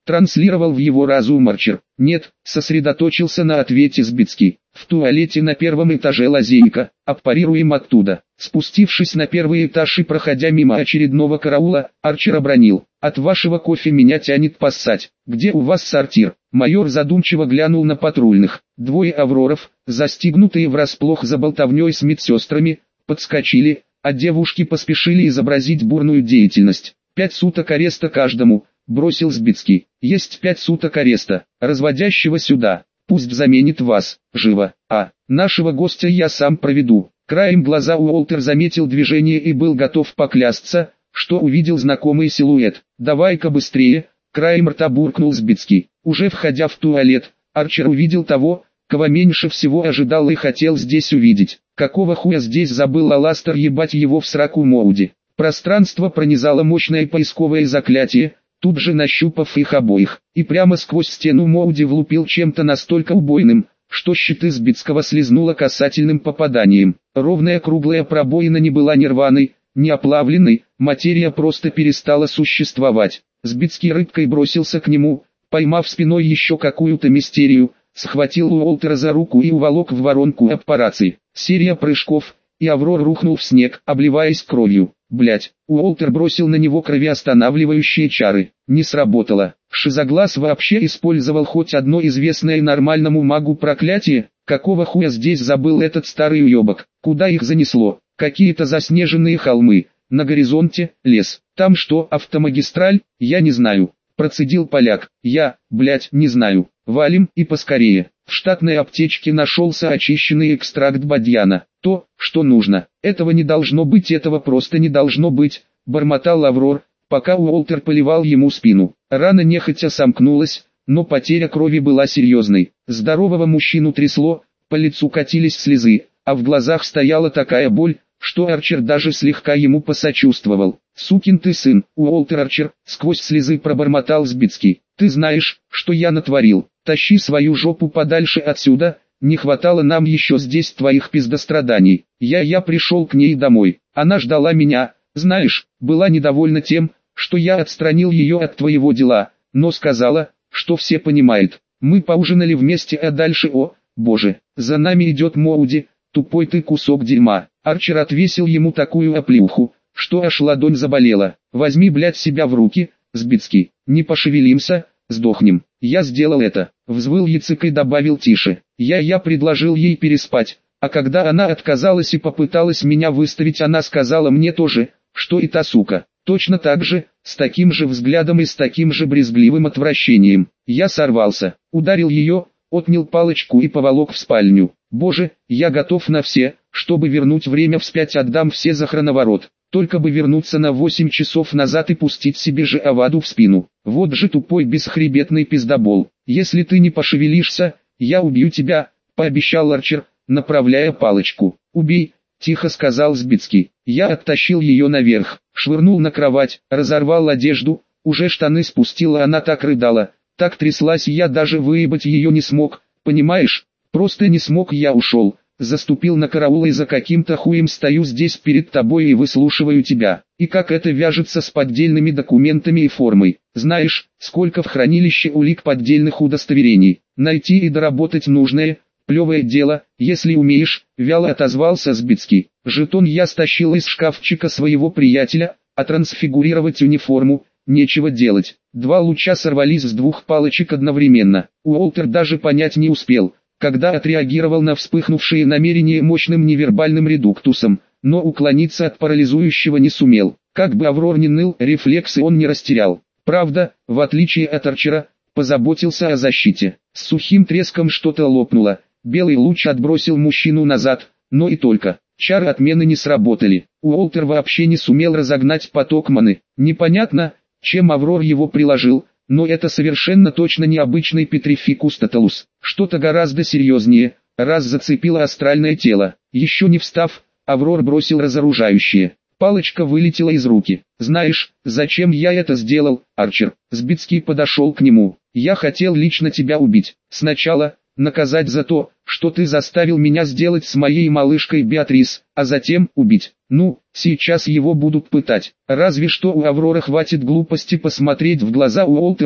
транслировал в его разум Арчер. Нет, сосредоточился на ответе Сбицкий. В туалете на первом этаже лазейка, аппарируем оттуда. Спустившись на первый этаж и проходя мимо очередного караула, Арчер обронил: «От вашего кофе меня тянет поссать. Где у вас сортир?» Майор задумчиво глянул на патрульных. Двое авроров, застигнутые врасплох за болтовней с медсестрами, подскочили, а девушки поспешили изобразить бурную деятельность. 5 суток ареста каждому, бросил Сбицкий. Есть 5 суток ареста, разводящего сюда. Пусть заменит вас, живо. А, нашего гостя я сам проведу. Краем глаза Уолтер заметил движение и был готов поклясться, что увидел знакомый силуэт. «Давай-ка быстрее», краем рта буркнул Сбицкий. Уже входя в туалет, Арчер увидел того, кого меньше всего ожидал и хотел здесь увидеть. Какого хуя здесь забыл Аластер, ебать его в сраку Моуди. Пространство пронизало мощное поисковое заклятие, тут же нащупав их обоих, и прямо сквозь стену Моуди влупил чем-то настолько убойным, что щиты Сбицкого слезнуло касательным попаданием. Ровная круглая пробоина не была ни рваной, ни оплавленной, материя просто перестала существовать. Сбицкий рыбкой бросился к нему, поймав спиной еще какую-то мистерию, схватил Уолтера за руку и уволок в воронку аппарации. Серия прыжков, и Аврор рухнул в снег, обливаясь кровью. Блять, Уолтер бросил на него кровеостанавливающие чары. Не сработало. Шизоглаз вообще использовал хоть одно известное нормальному магу проклятие? Какого хуя здесь забыл этот старый уебок? Куда их занесло? Какие-то заснеженные холмы. На горизонте лес. Там что, автомагистраль? Я не знаю. Процедил поляк. Я, блять, не знаю. Валим и поскорее. В штатной аптечке нашелся очищенный экстракт бадьяна. То, что нужно. Этого не должно быть, этого просто не должно быть, бормотал Аврор, пока Уолтер поливал ему спину. Рана нехотя сомкнулась, но потеря крови была серьезной. Здорового мужчину трясло, по лицу катились слезы, а в глазах стояла такая боль, что Арчер даже слегка ему посочувствовал. «Сукин ты сын, Уолтер Арчер», сквозь слезы пробормотал Сбицкий. «Ты знаешь, что я натворил. Тащи свою жопу подальше отсюда, не хватало нам еще здесь твоих пиздостраданий. Я пришел к ней домой. Она ждала меня, знаешь, была недовольна тем, что я отстранил ее от твоего дела, но сказала, что все понимают. Мы поужинали вместе, а дальше, о, боже, за нами идет Моуди, тупой ты кусок дерьма». Арчер отвесил ему такую оплеуху, что аж ладонь заболела. «Возьми, блядь, себя в руки, Сбицкий, не пошевелимся, сдохнем». «Я сделал это», взвыл Яцек и добавил тише. Я предложил ей переспать, а когда она отказалась и попыталась меня выставить, она сказала мне тоже, что и та сука. Точно так же, с таким же взглядом и с таким же брезгливым отвращением. Я сорвался, ударил ее, отнял палочку и поволок в спальню. Боже, я готов на все, чтобы вернуть время вспять, отдам все за хроноворот. Только бы вернуться на 8 часов назад и пустить себе же Аваду в спину. Вот же тупой бесхребетный пиздобол. Если ты не пошевелишься, я убью тебя, пообещал Арчер, направляя палочку. Убей, тихо сказал Сбицкий. Я оттащил ее наверх, швырнул на кровать, разорвал одежду, уже штаны спустила, она так рыдала, так тряслась, я даже выебать ее не смог, понимаешь? Просто не смог, я ушел. Заступил на караул и за каким-то хуем стою здесь перед тобой и выслушиваю тебя. И как это вяжется с поддельными документами и формой? Знаешь, сколько в хранилище улик поддельных удостоверений? Найти и доработать нужное, плевое дело, если умеешь, вяло отозвался Сбицкий. Жетон я стащил из шкафчика своего приятеля, а трансфигурировать униформу, нечего делать. 2 луча сорвались с 2 палочек одновременно. Уолтер даже понять не успел, когда отреагировал на вспыхнувшие намерения мощным невербальным редуктусом, но уклониться от парализующего не сумел. Как бы Аврор ни ныл, рефлексы он не растерял. Правда, в отличие от Арчера, позаботился о защите. С сухим треском что-то лопнуло, белый луч отбросил мужчину назад, но и только. Чары отмены не сработали. Уолтер вообще не сумел разогнать поток маны. Непонятно, чем Аврор его приложил, но это совершенно точно не обычный Петрификус Тоталус. Что-то гораздо серьезнее, раз зацепило астральное тело. Еще не встав, Аврор бросил разоружающее. Палочка вылетела из руки. «Знаешь, зачем я это сделал, Арчер?» Сбицкий подошел к нему. «Я хотел лично тебя убить. Сначала наказать за то, что ты заставил меня сделать с моей малышкой Беатрис, а затем убить. Ну, сейчас его будут пытать. Разве что у Аврора хватит глупости посмотреть в глаза Уолтеру,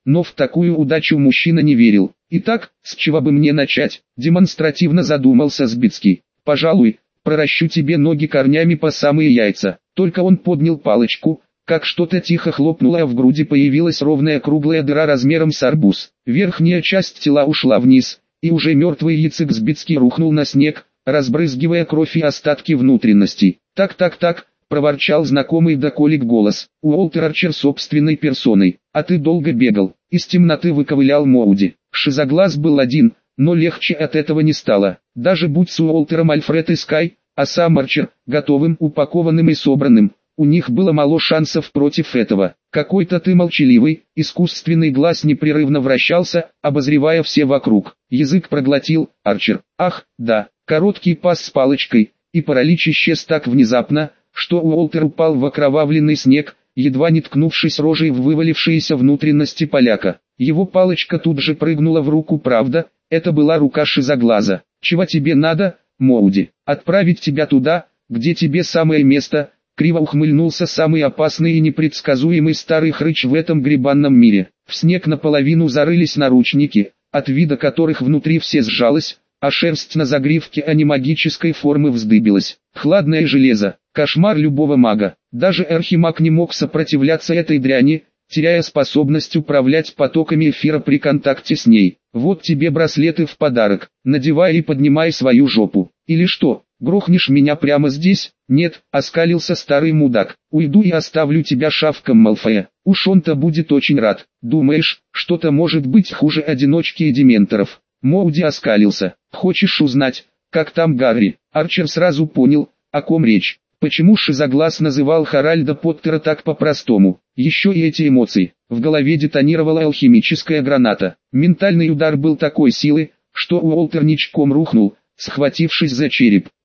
но в такую удачу мужчина не верил. «Итак, с чего бы мне начать?» – демонстративно задумался Сбицкий. «Пожалуй, проращу тебе ноги корнями по самые яйца». Только он поднял палочку, как что-то тихо хлопнуло, а в груди появилась ровная круглая дыра размером с арбуз. Верхняя часть тела ушла вниз, и уже мертвый Яцек Сбицкий рухнул на снег, разбрызгивая кровь и остатки внутренностей. «Так», — проворчал знакомый до колик голос. Уолтер Арчер собственной персоной. «А ты долго бегал?» Из темноты выковылял Моуди. Шизоглаз был один, но легче от этого не стало. Даже будь с Уолтером Альфред и Скай, а сам Арчер, готовым, упакованным и собранным, у них было мало шансов против этого. «Какой-то ты молчаливый», искусственный глаз непрерывно вращался, обозревая все вокруг. Язык проглотил Арчер. «Ах, да». Короткий пас с палочкой, и паралич исчез так внезапно, что Уолтер упал в окровавленный снег, едва не ткнувшись рожей в вывалившиеся внутренности поляка. Его палочка тут же прыгнула в руку, правда, это была рука Шизоглаза. «Чего тебе надо, Моуди? Отправить тебя туда, где тебе самое место?» Криво ухмыльнулся самый опасный и непредсказуемый старый хрыч в этом гребанном мире. В снег наполовину зарылись наручники, от вида которых внутри все сжалось, а шерсть на загривке анимагической формы вздыбилась. Хладное железо, кошмар любого мага. Даже архимаг не мог сопротивляться этой дряни, теряя способность управлять потоками эфира при контакте с ней. «Вот тебе браслеты в подарок, надевай и поднимай свою жопу. Или что, грохнешь меня прямо здесь?» «Нет», — оскалился старый мудак, — «уйду и оставлю тебя шавком Малфоя. Уж он-то будет очень рад. Думаешь, что-то может быть хуже одиночки и дементоров?» Моуди оскалился. «Хочешь узнать, как там Гарри?» Арчер сразу понял, о ком речь. Почему Шизоглаз называл Харальда Поттера так по-простому? Еще и эти эмоции. В голове детонировала алхимическая граната. Ментальный удар был такой силы, что Уолтер ничком рухнул, схватившись за череп.